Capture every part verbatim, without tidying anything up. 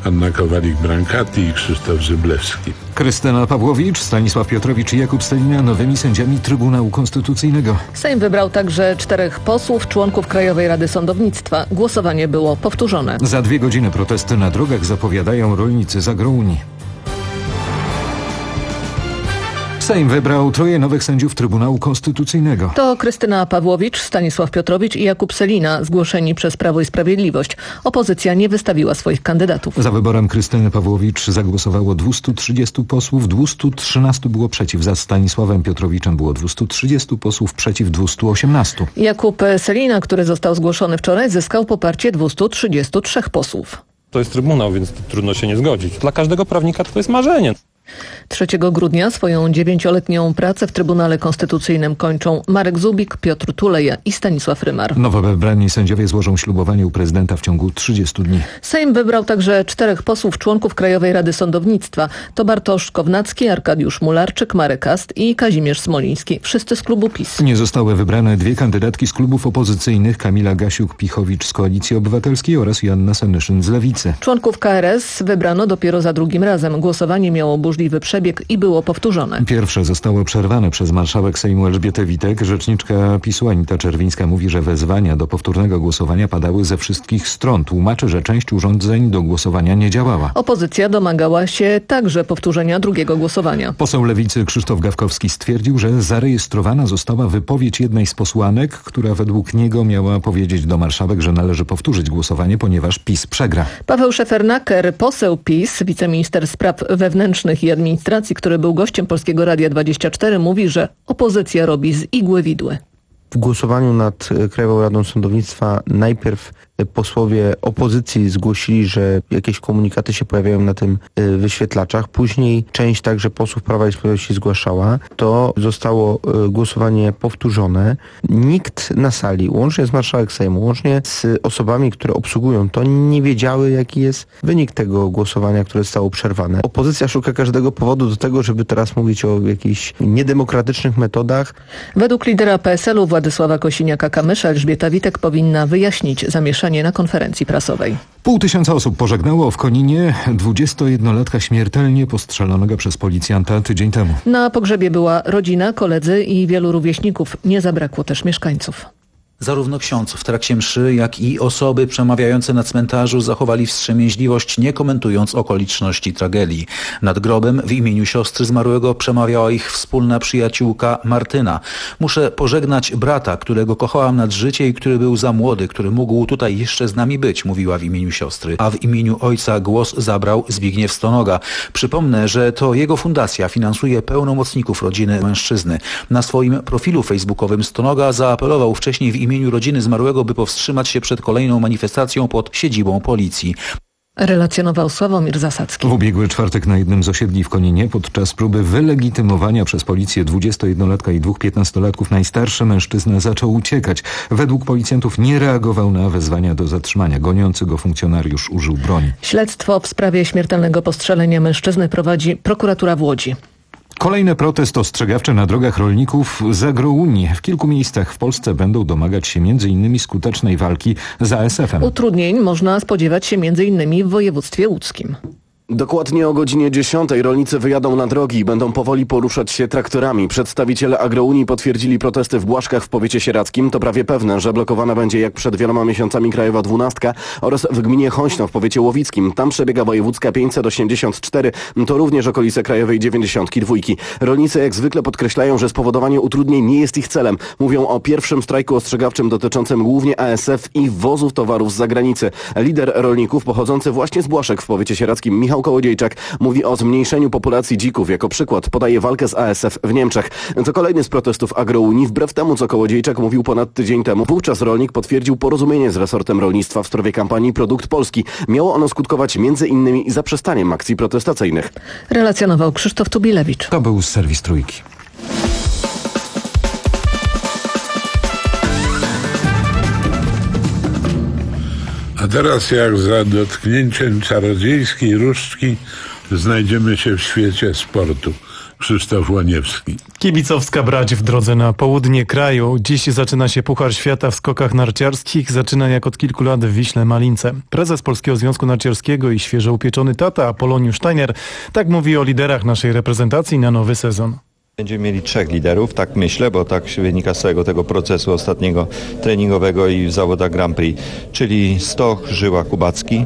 Anna Kowalik-Brankati i Krzysztof Zyblewski. Krystyna Pawłowicz, Stanisław Piotrowicz i Jakub Stelina nowymi sędziami Trybunału Konstytucyjnego. Sejm wybrał także czterech posłów, członków Krajowej Rady Sądownictwa. Głosowanie było powtórzone. Za dwie godziny protesty na drogach zapowiadają rolnicy z Agrounii. Sejm wybrał troje nowych sędziów Trybunału Konstytucyjnego. To Krystyna Pawłowicz, Stanisław Piotrowicz i Jakub Selina, zgłoszeni przez Prawo i Sprawiedliwość. Opozycja nie wystawiła swoich kandydatów. Za wyborem Krystyny Pawłowicz zagłosowało dwieście trzydzieści posłów, dwieście trzynaście było przeciw. Za Stanisławem Piotrowiczem było dwieście trzydzieści posłów, przeciw dwieście osiemnaście. Jakub Selina, który został zgłoszony wczoraj, zyskał poparcie dwieście trzydzieści trzy posłów. To jest Trybunał, więc trudno się nie zgodzić. Dla każdego prawnika to jest marzenie. trzeciego grudnia swoją dziewięcioletnią pracę w Trybunale Konstytucyjnym kończą Marek Zubik, Piotr Tuleja i Stanisław Rymar. Nowo wybrani sędziowie złożą ślubowanie u prezydenta w ciągu trzydziestu dni. Sejm wybrał także czterech posłów członków Krajowej Rady Sądownictwa. To Bartosz Kownacki, Arkadiusz Mularczyk, Marek Ast i Kazimierz Smoliński. Wszyscy z klubu PiS. Nie zostały wybrane dwie kandydatki z klubów opozycyjnych: Kamila Gasiuk-Pichowicz z Koalicji Obywatelskiej oraz Joanna Senyszyn z Lewicy. Członków K R S wybrano dopiero za drugim razem. Głosowanie miało burzliwy przebieg i było powtórzone. Pierwsze zostało przerwane przez marszałek Sejmu Elżbietę Witek. Rzeczniczka PiS-u Anita Czerwińska mówi, że wezwania do powtórnego głosowania padały ze wszystkich stron. Tłumaczy, że część urządzeń do głosowania nie działała. Opozycja domagała się także powtórzenia drugiego głosowania. Poseł Lewicy Krzysztof Gawkowski stwierdził, że zarejestrowana została wypowiedź jednej z posłanek, która według niego miała powiedzieć do marszałek, że należy powtórzyć głosowanie, ponieważ PiS przegra. Paweł Szefernaker, poseł PiS, wiceminister spraw wewnętrznych i administracji, który był gościem Polskiego Radia dwadzieścia cztery, mówi, że opozycja robi z igły widły. W głosowaniu nad Krajową Radą Sądownictwa najpierw posłowie opozycji zgłosili, że jakieś komunikaty się pojawiają na tym wyświetlaczach. Później część także posłów Prawa i Sprawiedliwości zgłaszała. To zostało głosowanie powtórzone. Nikt na sali, łącznie z marszałek Sejmu, łącznie z osobami, które obsługują to, nie wiedziały, jaki jest wynik tego głosowania, które zostało przerwane. Opozycja szuka każdego powodu do tego, żeby teraz mówić o jakichś niedemokratycznych metodach. Według lidera P S L-u Władysława Kosiniaka-Kamysza Elżbieta Witek powinna wyjaśnić zamieszanie na konferencji prasowej. Pół tysiąca osób pożegnało w Koninie dwudziestojednolatka śmiertelnie postrzelonego przez policjanta tydzień temu. Na pogrzebie była rodzina, koledzy i wielu rówieśników. Nie zabrakło też mieszkańców. Zarówno ksiądz w trakcie mszy, jak i osoby przemawiające na cmentarzu zachowali wstrzemięźliwość, nie komentując okoliczności tragedii. Nad grobem w imieniu siostry zmarłego przemawiała ich wspólna przyjaciółka Martyna. Muszę pożegnać brata, którego kochałam nad życie i który był za młody, który mógł tutaj jeszcze z nami być, mówiła w imieniu siostry. A w imieniu ojca głos zabrał Zbigniew Stonoga. Przypomnę, że to jego fundacja finansuje pełnomocników rodziny mężczyzny. Na swoim profilu facebookowym Stonoga zaapelował wcześniej w imieniu rodziny zmarłego, by powstrzymać się przed kolejną manifestacją pod siedzibą policji. Relacjonował Sławomir Zasadzki. W ubiegły czwartek na jednym z osiedli w Koninie podczas próby wylegitymowania przez policję dwudziestojednolatka i dwóch piętnastolatków najstarszy mężczyzna zaczął uciekać. Według policjantów nie reagował na wezwania do zatrzymania. Goniący go funkcjonariusz użył broni. Śledztwo w sprawie śmiertelnego postrzelenia mężczyzny prowadzi prokuratura w Łodzi. Kolejny protest ostrzegawczy na drogach rolników z Agrounii. W kilku miejscach w Polsce będą domagać się między innymi skutecznej walki z A S F-em. Utrudnień można spodziewać się między innymi w województwie łódzkim. Dokładnie o godzinie dziesiątej rolnicy wyjadą na drogi i będą powoli poruszać się traktorami. Przedstawiciele Agrounii potwierdzili protesty w Błaszkach w powiecie sieradzkim. To prawie pewne, że blokowana będzie jak przed wieloma miesiącami Krajowa dwunastka oraz w gminie Chońśno w powiecie łowickim. Tam przebiega wojewódzka pięćset osiemdziesiąt cztery, to również okolice Krajowej dziewięćdziesiątki dwa. Rolnicy jak zwykle podkreślają, że spowodowanie utrudnień nie jest ich celem. Mówią o pierwszym strajku ostrzegawczym dotyczącym głównie A S F i wwozów towarów z zagranicy. Lider rolników pochodzący właśnie z Błaszek w powiecie sieradzkim, Michał Kołodziejczak, mówi o zmniejszeniu populacji dzików. Jako przykład podaje walkę z A S F w Niemczech. To kolejny z protestów Agrounii, wbrew temu, co Kołodziejczak mówił ponad tydzień temu. Wówczas rolnik potwierdził porozumienie z resortem rolnictwa w sprawie kampanii Produkt Polski. Miało ono skutkować między innymi zaprzestaniem akcji protestacyjnych. Relacjonował Krzysztof Tubilewicz. To był serwis Trójki. A teraz jak za dotknięciem czarodziejskiej różdżki znajdziemy się w świecie sportu. Krzysztof Łaniewski. Kibicowska brać w drodze na południe kraju. Dziś zaczyna się Puchar Świata w skokach narciarskich. Zaczyna jak od kilku lat w Wiśle Malince. Prezes Polskiego Związku Narciarskiego i świeżo upieczony tata Apoloniusz Steiner tak mówi o liderach naszej reprezentacji na nowy sezon. Będziemy mieli trzech liderów, tak myślę, bo tak wynika z całego tego procesu ostatniego treningowego i w zawodach Grand Prix, czyli Stoch, Żyła, Kubacki,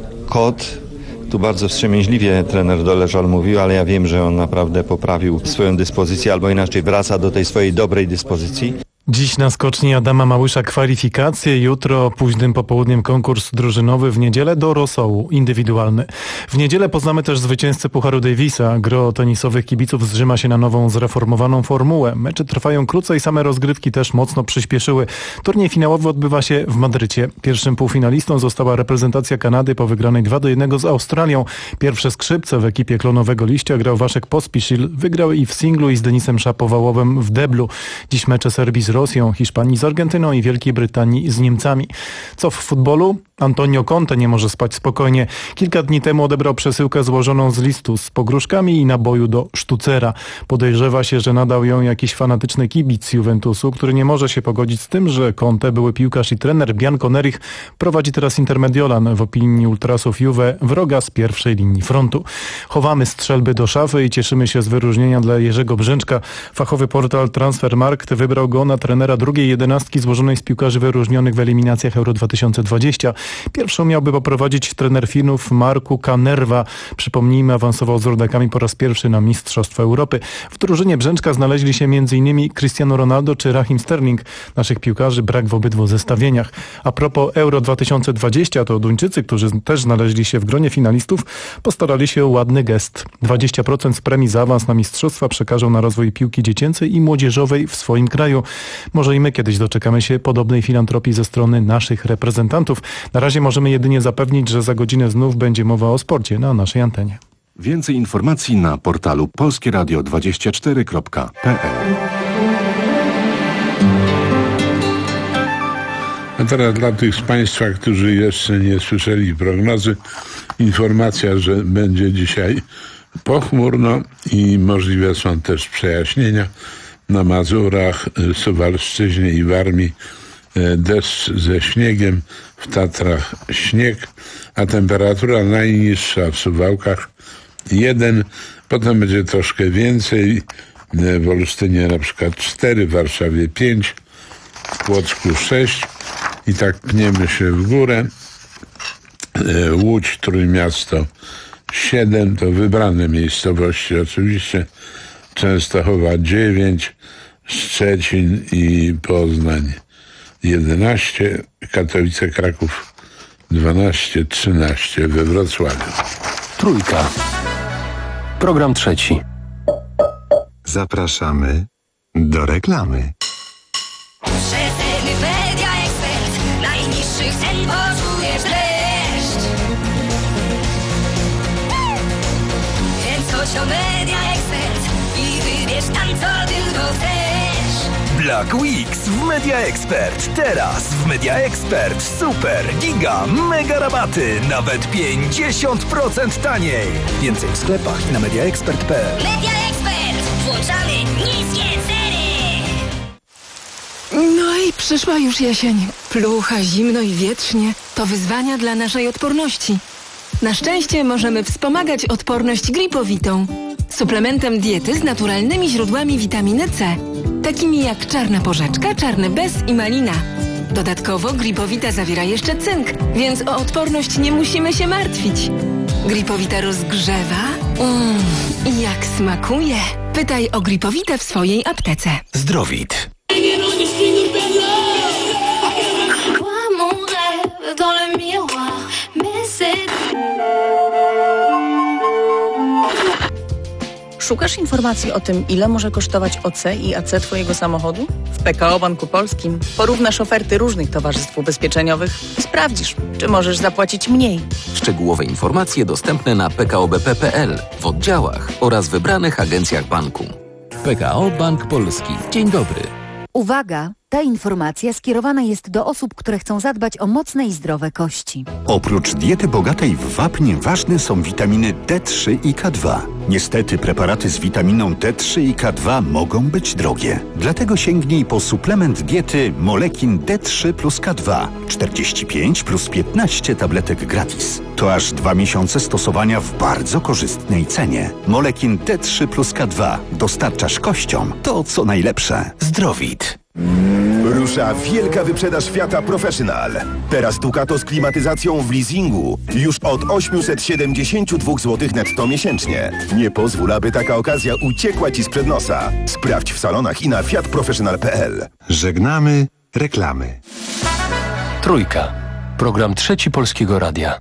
Kot. Tu bardzo wstrzemięźliwie trener Doleżal mówił, ale ja wiem, że on naprawdę poprawił swoją dyspozycję, albo inaczej wraca do tej swojej dobrej dyspozycji. Dziś na skoczni Adama Małysza kwalifikacje, jutro późnym popołudniem konkurs drużynowy, w niedzielę do rosołu indywidualny. W niedzielę poznamy też zwycięzcę Pucharu Davisa. Gro tenisowych kibiców zrzyma się na nową, zreformowaną formułę. Mecze trwają krócej, same rozgrywki też mocno przyspieszyły. Turniej finałowy odbywa się w Madrycie. Pierwszym półfinalistą została reprezentacja Kanady po wygranej dwa do jednego z Australią. Pierwsze skrzypce w ekipie klonowego liścia grał Waszek Pospisil. Wygrał i w singlu, i z Denisem Szapowałowem w deblu. Dziś mecze Serbii z Rosją, Hiszpanii z Argentyną i Wielkiej Brytanii z Niemcami. Co w futbolu? Antonio Conte nie może spać spokojnie. Kilka dni temu odebrał przesyłkę złożoną z listu z pogróżkami i naboju do sztucera. Podejrzewa się, że nadał ją jakiś fanatyczny kibic Juventusu, który nie może się pogodzić z tym, że Conte, były piłkarz i trener Bianco Nerich, prowadzi teraz Intermediolan, w opinii ultrasów Juve wroga z pierwszej linii frontu. Chowamy strzelby do szafy i cieszymy się z wyróżnienia dla Jerzego Brzęczka. Fachowy portal Transfermarkt wybrał go na trenera drugiej jedenastki złożonej z piłkarzy wyróżnionych w eliminacjach Euro dwa tysiące dwadzieścia. Pierwszą miałby poprowadzić trener Finów Marku Kanerva. Przypomnijmy, awansował z rodakami po raz pierwszy na Mistrzostwa Europy. W drużynie Brzęczka znaleźli się m.in. Cristiano Ronaldo czy Raheem Sterling. Naszych piłkarzy brak w obydwu zestawieniach. A propos Euro dwa tysiące dwadzieścia, to Duńczycy, którzy też znaleźli się w gronie finalistów, postarali się o ładny gest. dwadzieścia procent z premii za awans na mistrzostwa przekażą na rozwój piłki dziecięcej i młodzieżowej w swoim kraju. Może i my kiedyś doczekamy się podobnej filantropii ze strony naszych reprezentantów. Na razie możemy jedynie zapewnić, że za godzinę znów będzie mowa o sporcie na naszej antenie. Więcej informacji na portalu polskie radio dwadzieścia cztery kropka p l. A teraz dla tych z Państwa, którzy jeszcze nie słyszeli prognozy, informacja, że będzie dzisiaj pochmurno i możliwe są też przejaśnienia. Na Mazurach, Suwalszczyźnie i Warmii deszcz ze śniegiem, w Tatrach śnieg, a temperatura najniższa w Suwałkach jeden, potem będzie troszkę więcej, w Olsztynie na przykład cztery, w Warszawie pięć, w Płocku sześć i tak pniemy się w górę. Łódź, Trójmiasto siedem, to wybrane miejscowości oczywiście, Częstochowa dziewięć, Szczecin i Poznań jedenaście, Katowice, Kraków dwanaście, trzynaście, we Wrocławiu. Trójka. Program trzeci. Zapraszamy do reklamy. Rzetelny Media Ekspert, najniższych cen poczujesz dreszcz. Kręć o Media Ekspert i wybierz tam, co tylko chcesz. Black Weeks w Media Expert. Teraz w Media Expert super, giga, mega rabaty. Nawet pięćdziesiąt procent taniej. Więcej w sklepach i na mediaexpert kropka p l. Media Expert. Włączamy niskie ceny. No i przyszła już jesień. Plucha, zimno i wietrznie. To wyzwania dla naszej odporności. Na szczęście możemy wspomagać odporność Gripowitą. Suplementem diety z naturalnymi źródłami witaminy C. Takimi jak czarna porzeczka, czarny bez i malina. Dodatkowo Gripowita zawiera jeszcze cynk, więc o odporność nie musimy się martwić. Gripowita rozgrzewa. Mmm, i jak smakuje. Pytaj o Gripowitę w swojej aptece. Zdrowit. Szukasz informacji o tym, ile może kosztować O C i A C Twojego samochodu? W P K O Banku Polskim porównasz oferty różnych towarzystw ubezpieczeniowych i sprawdzisz, czy możesz zapłacić mniej. Szczegółowe informacje dostępne na p k o b p kropka p l, w oddziałach oraz wybranych agencjach banku. P K O Bank Polski. Dzień dobry. Uwaga! Ta informacja skierowana jest do osób, które chcą zadbać o mocne i zdrowe kości. Oprócz diety bogatej w wapń ważne są witaminy D trzy i K dwa. Niestety preparaty z witaminą D trzy i K dwa mogą być drogie. Dlatego sięgnij po suplement diety Molekin D trzy plus K dwa. czterdzieści pięć plus piętnaście tabletek gratis. To aż dwa miesiące stosowania w bardzo korzystnej cenie. Molekin D trzy plus K dwa. Dostarczasz kościom to, co najlepsze. Zdrowit. Rusza wielka wyprzedaż Fiata Professional. Teraz Ducato z klimatyzacją w leasingu już od osiemset siedemdziesiąt dwa złotych netto miesięcznie. Nie pozwól, aby taka okazja uciekła Ci sprzed nosa. Sprawdź w salonach i na fiat professional kropka p l. Żegnamy reklamy. Trójka. Program Trzeci Polskiego Radia.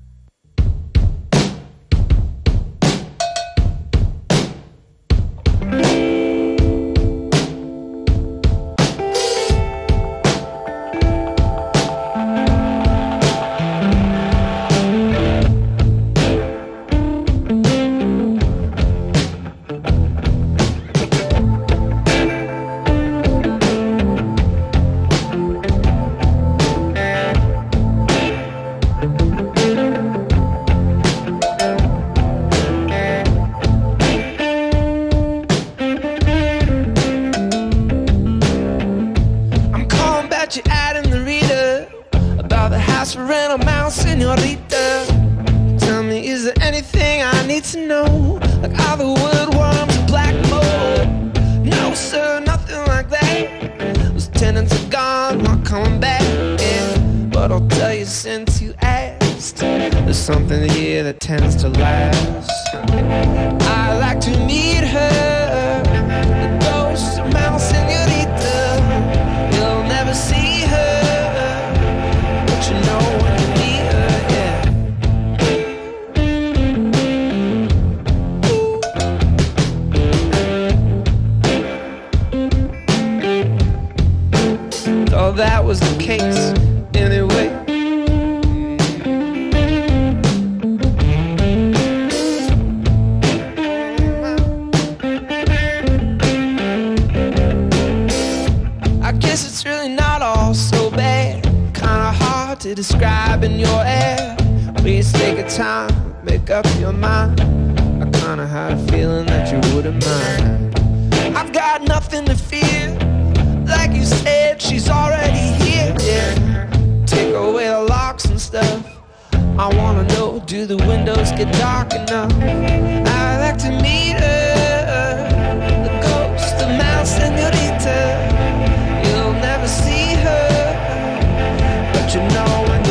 Something here that tends to last. I like to meet her, the ghost of Mount Senorita. You'll never see her, but you know when you meet her, yeah. Though that was the case, anyway. To describe in your air, please take a time, make up your mind. I kinda had a feeling that you wouldn't mind. I've got nothing to fear, like you said, she's already here. Yeah, take away the locks and stuff. I wanna know, do the windows get dark enough? I like to meet her, the ghost of Mount Senorita. You'll never see her, but you know.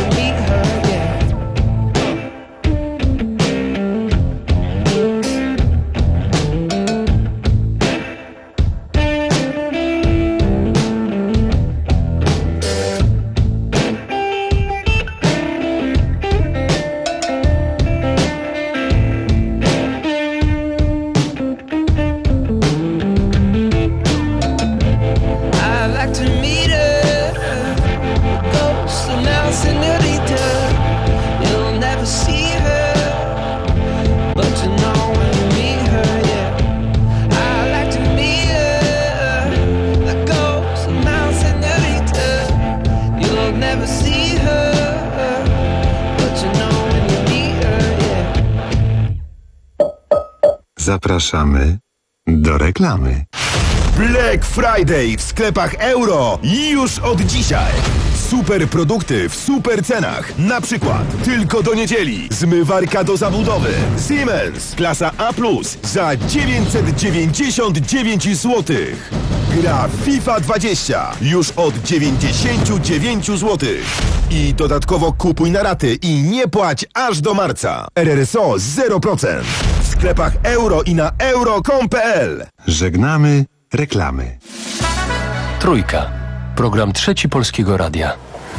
Zapraszamy do reklamy. Black Friday w sklepach Euro już od dzisiaj. Super produkty w super cenach. Na przykład tylko do niedzieli zmywarka do zabudowy Siemens klasa A plus za dziewięćset dziewięćdziesiąt dziewięć złotych. Gra FIFA dwadzieścia już od dziewięćdziesiąt dziewięć złotych. I dodatkowo kupuj na raty i nie płać aż do marca. R R S O zero procent. W sklepach Euro i na euro kropka com kropka p l. Żegnamy reklamy. Trójka. Program Trzeci Polskiego Radia.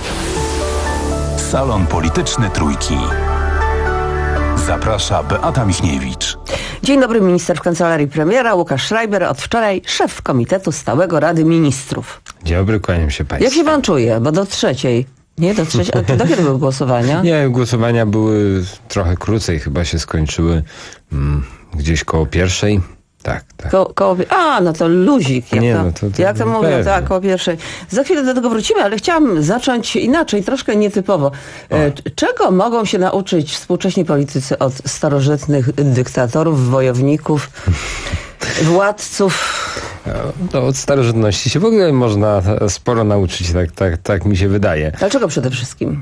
Salon Polityczny Trójki. Zaprasza Beata Michniewicz. Dzień dobry, minister w kancelarii premiera Łukasz Schreiber, od wczoraj szef Komitetu Stałego Rady Ministrów. Dzień dobry, kłaniam się państwu. Jak się pan czuje? Bo do trzeciej. Nie, do trzeciej. A do kiedy były głosowania? Nie, głosowania były trochę krócej, chyba się skończyły mm, gdzieś koło pierwszej. Tak, tak. Ko, koło, a, no to luzik. Jak Nie, to, no to- to jak to mówią, pewnie. tak, koło pierwszej. Za chwilę do tego wrócimy, ale chciałam zacząć inaczej, troszkę nietypowo. E, czego mogą się nauczyć współcześni politycy od starożytnych dyktatorów, wojowników, władców? No, od starożytności się w ogóle można sporo nauczyć, tak, tak, tak mi się wydaje. Dlaczego przede wszystkim?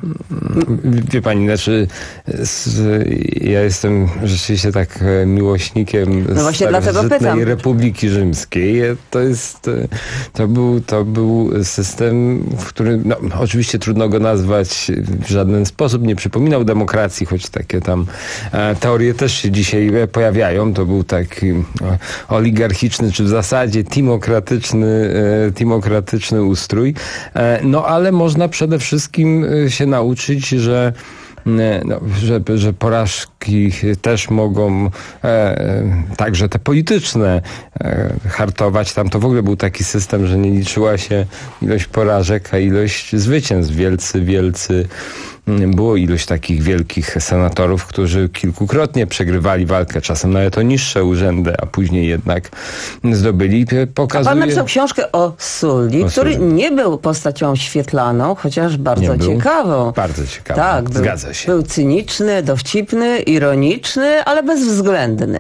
Wie pani, znaczy z, ja jestem rzeczywiście tak e, miłośnikiem No właśnie dlatego starożytnej pytam. Republiki Rzymskiej. To jest, e, to był, to był system, w którym, no, oczywiście trudno go nazwać w żaden sposób, nie przypominał demokracji, choć takie tam e, teorie też się dzisiaj e, pojawiają. To był taki e, oligarchiczny, czy w zasadzie demokratyczny, e, demokratyczny ustrój. E, no ale można przede wszystkim e, się nauczyć, że No, że, że porażki też mogą, e, także te polityczne, e, hartować. Tam to w ogóle był taki system, że nie liczyła się ilość porażek, a ilość zwycięstw. Wielcy, wielcy było ilość takich wielkich senatorów, którzy kilkukrotnie przegrywali walkę, czasem nawet o niższe urzędy, a później jednak zdobyli. Pokazuje... A pan napisał książkę o Sulli, O który Sulli. nie był postacią świetlaną, chociaż bardzo Nie był. ciekawą. Bardzo ciekawe. Tak, był, Zgadza się. był cyniczny, dowcipny, ironiczny, ale bezwzględny.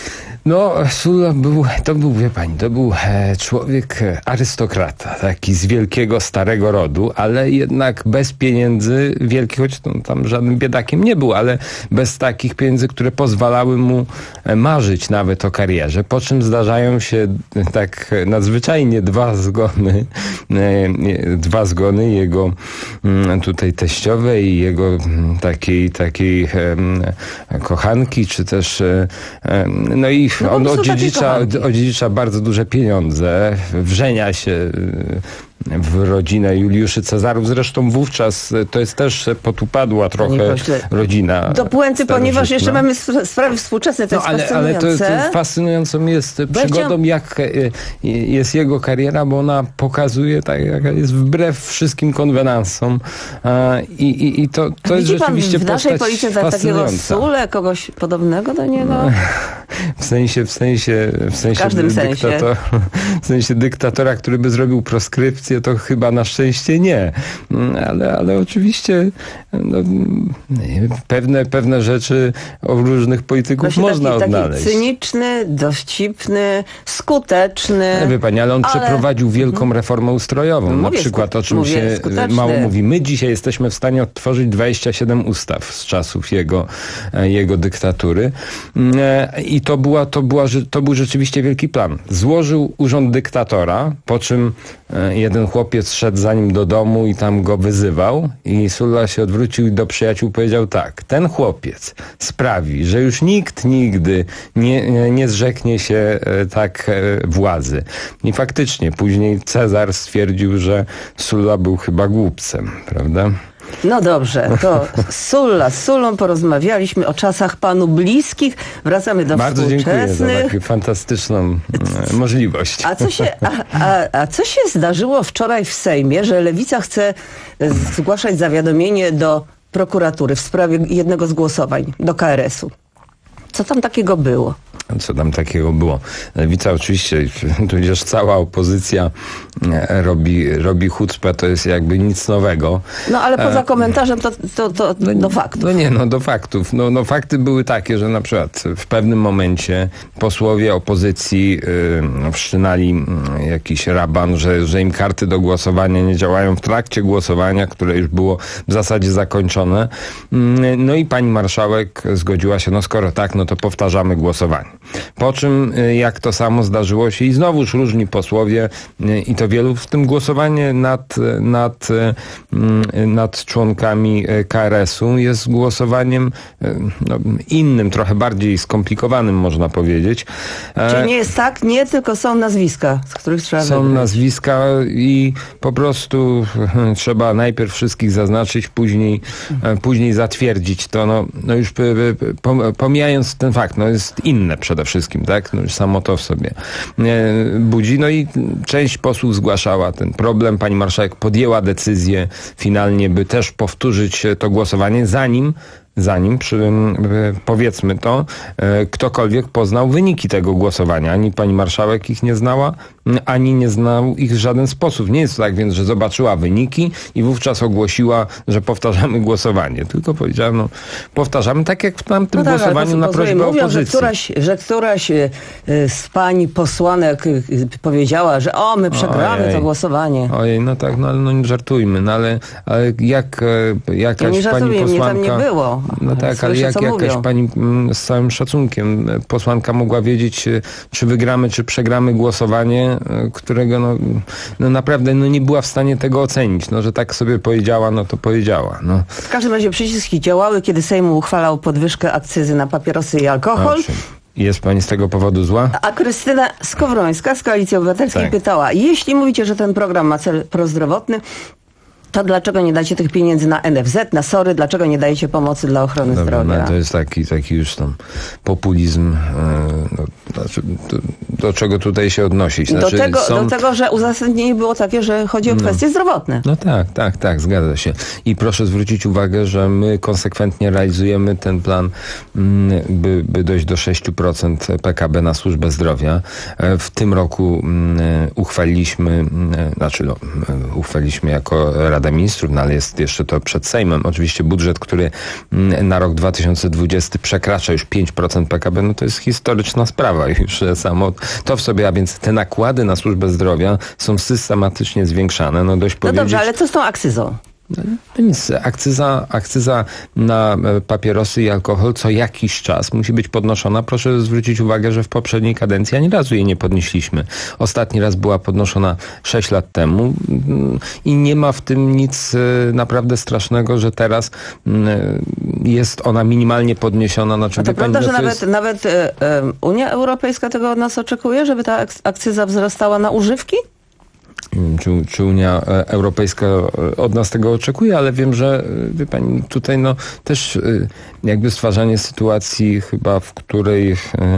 No, Sulla był, to był, wie pani, to był e, człowiek e, arystokrata, taki z wielkiego, starego rodu, ale jednak bez pieniędzy wielkich, choć no, tam żadnym biedakiem nie był, ale bez takich pieniędzy, które pozwalały mu e, marzyć nawet o karierze, po czym zdarzają się e, tak e, nadzwyczajnie dwa zgony, e, e, dwa zgony jego m, tutaj teściowej i jego m, takiej, takiej e, kochanki, czy też e, e, no i No, on po prostu takie odziedzicza, kochanki. odziedzicza bardzo duże pieniądze, wrzenia się y, w rodzinę Juliuszy Cezarów. Zresztą wówczas y, to jest też potupadła trochę pośle, rodzina Do puenty, ponieważ starożytna. jeszcze mamy sp- sprawy współczesne, to No, jest ale, ale to, fascynujące. to fascynującą jest Bo ja przygodą, chciałam- jak y, y, jest jego kariera, bo ona pokazuje, tak, jaka jest wbrew wszystkim konwenansom. A, i, i, I to, to jest Widzi pan rzeczywiście w naszej postać polityce takiego fascynująca. Sule, kogoś podobnego do niego? W sensie, w sensie, w sensie, każdym sensie. dyktator, w sensie dyktatora, który by zrobił proskrypcję, to chyba na szczęście nie. Ale, ale oczywiście no, pewne, pewne rzeczy o różnych polityków Właśnie można taki, odnaleźć. taki cyniczny, dowcipny, skuteczny. Ale wie pani, ale on ale- przeprowadził wielką reformę ustrojową. No na mówię, przykład, o czym mówię, się skuteczny. mało mówi. My dzisiaj jesteśmy w stanie odtworzyć dwadzieścia siedem ustaw z czasów jego, e, jego dyktatury. E, I to, była, to, była, że- to był rzeczywiście wielki plan. Złożył urząd dyktatora, po czym e, jeden chłopiec szedł za nim do domu i tam go wyzywał i Sulla się odwrócił i do przyjaciół powiedział tak: ten chłopiec sprawi, że już nikt nigdy nie, nie, nie zrzeknie się e, tak e, władzy. I faktycznie później Cezar stwierdził, że Sulla był chyba głupcem, prawda? No dobrze, to Sulla. Z Sullą porozmawialiśmy o czasach panu bliskich. Wracamy do Bardzo dziękuję za współczesnych. taką fantastyczną e, możliwość. A co, się, a, a, a co się zdarzyło wczoraj w Sejmie, że Lewica chce e, zgłaszać zawiadomienie do prokuratury w sprawie jednego z głosowań, do K R S u? Co tam takiego było? Co tam takiego było? Lewica oczywiście, tudzież cała opozycja e, robi, robi chucpę, to jest jakby nic nowego. No ale poza E, komentarzem to, to, to do faktów. No nie, no do faktów. No, no fakty były takie, że na przykład w pewnym momencie posłowie opozycji yy, wszczynali yy, jakiś raban, że, że im karty do głosowania nie działają w trakcie głosowania, które już było w zasadzie zakończone. Yy, no i pani marszałek zgodziła się, no skoro tak, no to powtarzamy głosowanie. Po czym, yy, jak to samo zdarzyło się i znowuż różni posłowie yy, i to wielu, w tym głosowanie nad, nad, yy, nad członkami K R S u jest głosowaniem no, innym, trochę bardziej skomplikowanym, można powiedzieć. Czyli nie jest tak, nie, tylko są nazwiska, z których trzeba Są wybrać. nazwiska i po prostu trzeba najpierw wszystkich zaznaczyć, później, później zatwierdzić to. No, no już p- p- pomijając ten fakt, no jest inne przede wszystkim, tak? No już samo to w sobie budzi. No i część posłów zgłaszała ten problem. Pani marszałek podjęła decyzję finalnie, by też powtórzyć to głosowanie, zanim zanim przy, powiedzmy to, ktokolwiek poznał wyniki tego głosowania. Ani pani marszałek ich nie znała, ani nie znał ich w żaden sposób. Nie jest to tak więc, że zobaczyła wyniki i wówczas ogłosiła, że powtarzamy głosowanie. Tylko powiedziała, no powtarzamy tak jak w tamtym no tak, głosowaniu na prośbę mówią, opozycji. Że któraś, że któraś z pani posłanek powiedziała, że o, my przegramy Ojej. to głosowanie. Ojej, no tak, no ale no nie żartujmy, no ale, ale jak jakaś ja nie pani żartuję, posłanka... mnie tam nie było. No tak, Słyszę, ale jak jakaś mówią. pani z całym szacunkiem posłanka mogła wiedzieć, czy wygramy, czy przegramy głosowanie, którego no, no naprawdę no nie była w stanie tego ocenić. No, że tak sobie powiedziała, no to powiedziała. No. W każdym razie przyciski działały, kiedy Sejm uchwalał podwyżkę akcyzy na papierosy i alkohol. Owszem. Jest pani z tego powodu zła? A Krystyna Skowrońska z Koalicji Obywatelskiej tak. pytała, jeśli mówicie, że ten program ma cel prozdrowotny, to dlaczego nie dacie tych pieniędzy na N F Z, na SOR-y? Dlaczego nie dajecie pomocy dla ochrony Dobra, zdrowia? No, to jest taki, taki już tam populizm. No, znaczy, do, do czego tutaj się odnosić? Znaczy, do, tego, są... do tego, że uzasadnienie było takie, że chodzi o kwestie no. zdrowotne. No tak, tak, tak, zgadza się. I proszę zwrócić uwagę, że my konsekwentnie realizujemy ten plan, by, by dojść do sześć procent P K B na służbę zdrowia. W tym roku uchwaliliśmy, znaczy no, uchwaliliśmy jako Rada Ministrów, no ale jest jeszcze to przed Sejmem. Oczywiście budżet, który na rok dwa tysiące dwudziesty przekracza już pięć procent P K B, no to jest historyczna sprawa już samo to w sobie, a więc te nakłady na służbę zdrowia są systematycznie zwiększane. No dość no powiedzieć... dobrze, ale co z tą akcyzą? No nic, akcyza, akcyza na papierosy i alkohol co jakiś czas musi być podnoszona. Proszę zwrócić uwagę, że w poprzedniej kadencji ani razu jej nie podnieśliśmy. Ostatni raz była podnoszona sześć lat temu i nie ma w tym nic naprawdę strasznego, że teraz jest ona minimalnie podniesiona. Znaczy, A to prawda, pani, że no to nawet, jest... nawet e, Unia Europejska tego od nas oczekuje, żeby ta akcyza wzrastała na używki? Czy, czy Unia Europejska od nas tego oczekuje, ale wiem, że wie pani, tutaj no też jakby stwarzanie sytuacji chyba, w której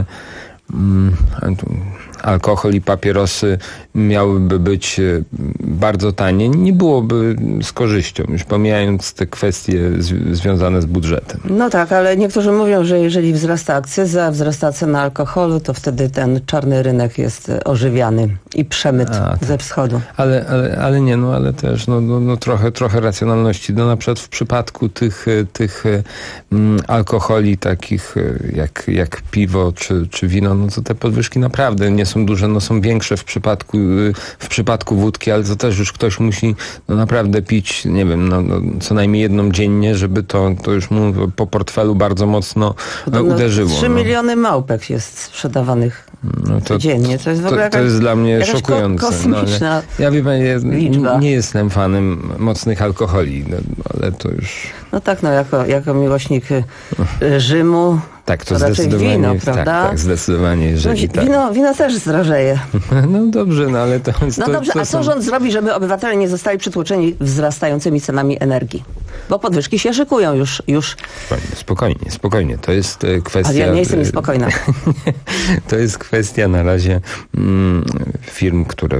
mm, alkohol i papierosy miałyby być bardzo tanie, nie byłoby z korzyścią, już pomijając te kwestie z, związane z budżetem. No tak, ale niektórzy mówią, że jeżeli wzrasta akcyza, wzrasta cena alkoholu, to wtedy ten czarny rynek jest ożywiany i przemyt A, ze wschodu. Ale, ale, ale nie, no ale też no, no, no trochę, trochę racjonalności. No na przykład w przypadku tych, tych mm, alkoholi takich jak, jak piwo czy, czy wino, no to te podwyżki naprawdę nie są duże, no są większe w przypadku, w przypadku wódki, ale to też już ktoś musi no naprawdę pić, nie wiem, no, no, co najmniej jedną dziennie, żeby to, to już mu po portfelu bardzo mocno no, uderzyło. Trzy no. miliony małpek jest sprzedawanych no to, dziennie. To jest w ogóle to, jakaś, to jest dla mnie szokujące. Kosmiczna no, ja wiem, liczba. nie, nie jestem fanem mocnych alkoholi, no, ale to już... No tak, no jako, jako miłośnik Rzymu, tak, to, to zdecydowanie, wino, prawda? Tak, tak, zdecydowanie, jeżeli no, wino, tak. wino też zdrożeje. No dobrze, no ale to... No to, dobrze, to a co są... rząd zrobi, żeby obywatele nie zostali przytłoczeni wzrastającymi cenami energii? Bo podwyżki się szykują już. już. Spokojnie, spokojnie, spokojnie. To jest kwestia... Ale ja nie jestem niespokojna. To jest kwestia na razie mm, firm, które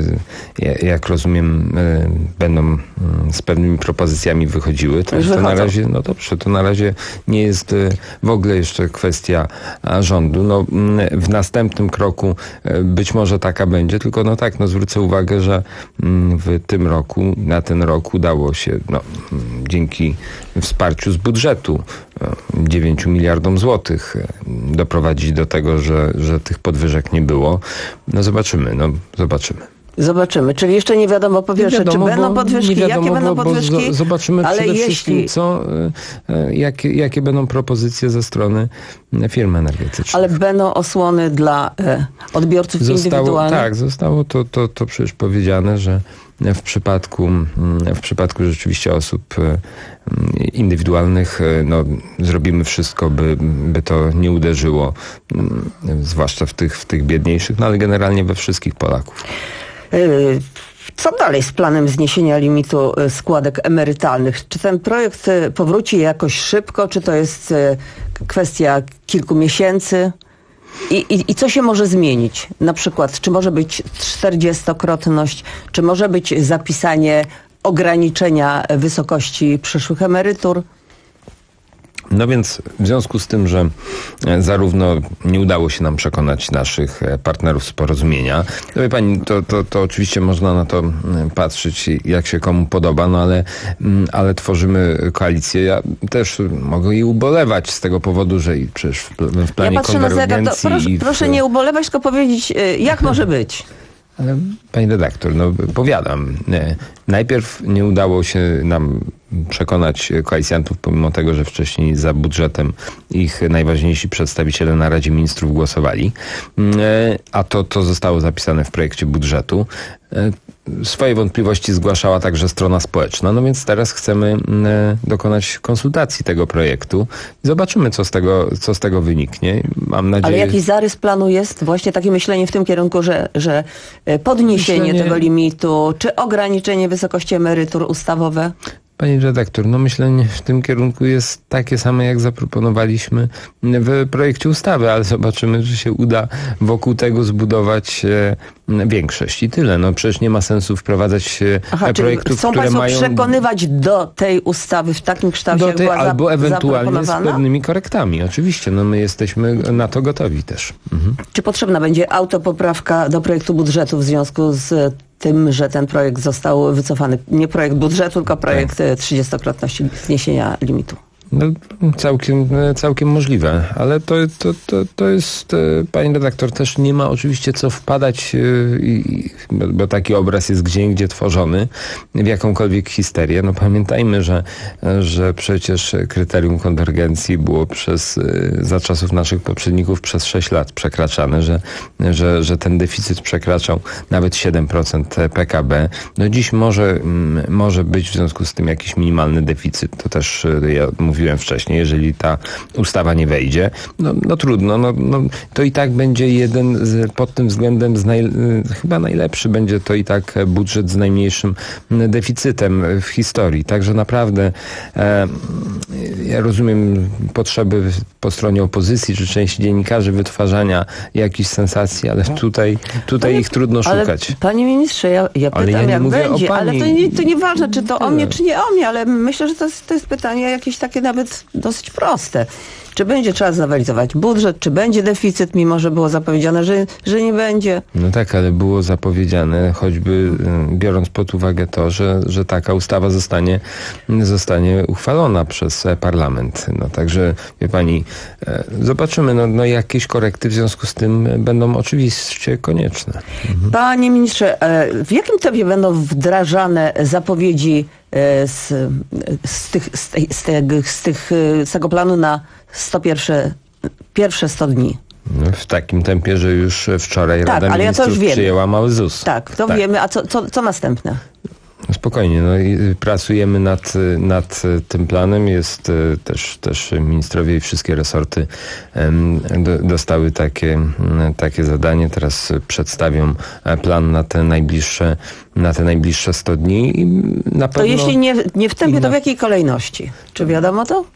jak rozumiem będą z pewnymi propozycjami wychodziły. To, to na razie, no dobrze, to na razie nie jest w ogóle jeszcze kwestia rządu. No, w następnym kroku być może taka będzie, tylko no tak, no zwrócę uwagę, że w tym roku, na ten rok udało się, no, dzięki wsparciu z budżetu dziewięć miliardom złotych doprowadzić do tego, że, że tych podwyżek nie było. No zobaczymy, no zobaczymy. Zobaczymy. Czyli jeszcze nie wiadomo po pierwsze, czy będą podwyżki, wiadomo, jakie będą bo, podwyżki. Bo zobaczymy ale przede jeśli... wszystkim, co, jakie, jakie będą propozycje ze strony firm energetycznych. Ale będą osłony dla e, odbiorców zostało, indywidualnych? Tak, zostało to, to, to przecież powiedziane, że w przypadku, w przypadku rzeczywiście osób indywidualnych no, zrobimy wszystko, by, by to nie uderzyło, zwłaszcza w tych, w tych biedniejszych, no ale generalnie we wszystkich Polaków. Co dalej z planem zniesienia limitu składek emerytalnych? Czy ten projekt powróci jakoś szybko, czy to jest kwestia kilku miesięcy? I, i, I co się może zmienić? Na przykład, czy może być czterdziestokrotność, czy może być zapisanie ograniczenia wysokości przyszłych emerytur? No więc w związku z tym, że zarówno nie udało się nam przekonać naszych partnerów z porozumienia, no wie pani, to, to, to oczywiście można na to patrzeć jak się komu podoba, no ale, ale tworzymy koalicję. Ja też mogę i ubolewać z tego powodu, że i przecież w, w planie ja patrzę na zegar, to proszę, w... proszę nie ubolewać, tylko powiedzieć, jak może być. Ale pani redaktor, no powiadam, nie. Najpierw nie udało się nam przekonać koalicjantów, pomimo tego, że wcześniej za budżetem ich najważniejsi przedstawiciele na Radzie Ministrów głosowali, a to, to zostało zapisane w projekcie budżetu. Swoje wątpliwości zgłaszała także strona społeczna, no więc teraz chcemy dokonać konsultacji tego projektu i zobaczymy, co z tego, co z tego wyniknie. Mam nadzieję... Ale jakiś zarys planu jest? Właśnie takie myślenie w tym kierunku, że, że podniesienie myślenie... tego limitu, czy ograniczenie wysokości emerytur ustawowe? Pani redaktor, no myślenie w tym kierunku jest takie same, jak zaproponowaliśmy w projekcie ustawy, ale zobaczymy, że się uda wokół tego zbudować większość i tyle. No przecież nie ma sensu wprowadzać Aha, projektów, chcą które Państwo mają... przekonywać do tej ustawy w takim kształcie, do jak tej, była albo ewentualnie z zaproponowana? pewnymi korektami. Oczywiście, no my jesteśmy na to gotowi też. Mhm. Czy potrzebna będzie autopoprawka do projektu budżetu w związku z tym, że ten projekt został wycofany? Nie projekt budżetu, tylko projekt tak. trzydziestokrotności zniesienia limitu. No, całkiem, całkiem możliwe, ale to, to, to, to jest, pani redaktor, też nie ma oczywiście co wpadać, i, bo taki obraz jest gdzieindziej tworzony, w jakąkolwiek histerię. No pamiętajmy, że, że przecież kryterium konwergencji było przez, za czasów naszych poprzedników przez sześć lat przekraczane, że, że, że ten deficyt przekraczał nawet siedem procent P K B. No dziś może, może być w związku z tym jakiś minimalny deficyt. To też ja mówiłem wcześniej, jeżeli ta ustawa nie wejdzie, no, no trudno, no, no, to i tak będzie jeden z, pod tym względem z naj, chyba najlepszy będzie to i tak budżet z najmniejszym deficytem w historii. Także naprawdę e, ja rozumiem potrzeby po stronie opozycji czy części dziennikarzy wytwarzania jakichś sensacji, ale tutaj, tutaj ale, ich trudno szukać. Ale, panie ministrze, ja, ja pytam, ja jak będzie, pani... ale to, nie, to nieważne, czy to o mnie, czy nie o mnie, ale myślę, że to jest, to jest pytanie jakieś takie nawet dosyć proste. Czy będzie trzeba znowelizować budżet, czy będzie deficyt, mimo że było zapowiedziane, że, że nie będzie? No tak, ale było zapowiedziane, choćby biorąc pod uwagę to, że, że taka ustawa zostanie, zostanie uchwalona przez parlament. No także, wie pani, zobaczymy, no, no jakieś korekty w związku z tym będą oczywiście konieczne. Mhm. Panie ministrze, w jakim tempie będą wdrażane zapowiedzi z, z, tych, z, tej, z, tego, z, tych, z tego planu na sto pierwsze, pierwsze sto dni? No, w takim tempie, że już wczoraj tak, Rada ale Ministrów ja to już przyjęła mały ZUS. Tak, to tak. wiemy. A co, co, co następne? Spokojnie, no i pracujemy nad, nad tym planem. Jest też, też ministrowie i wszystkie resorty um, do, dostały takie, takie zadanie. Teraz przedstawią plan na te najbliższe, na te najbliższe sto dni. I na pewno, to jeśli nie, nie w tempie, na... to w jakiej kolejności? Czy wiadomo to?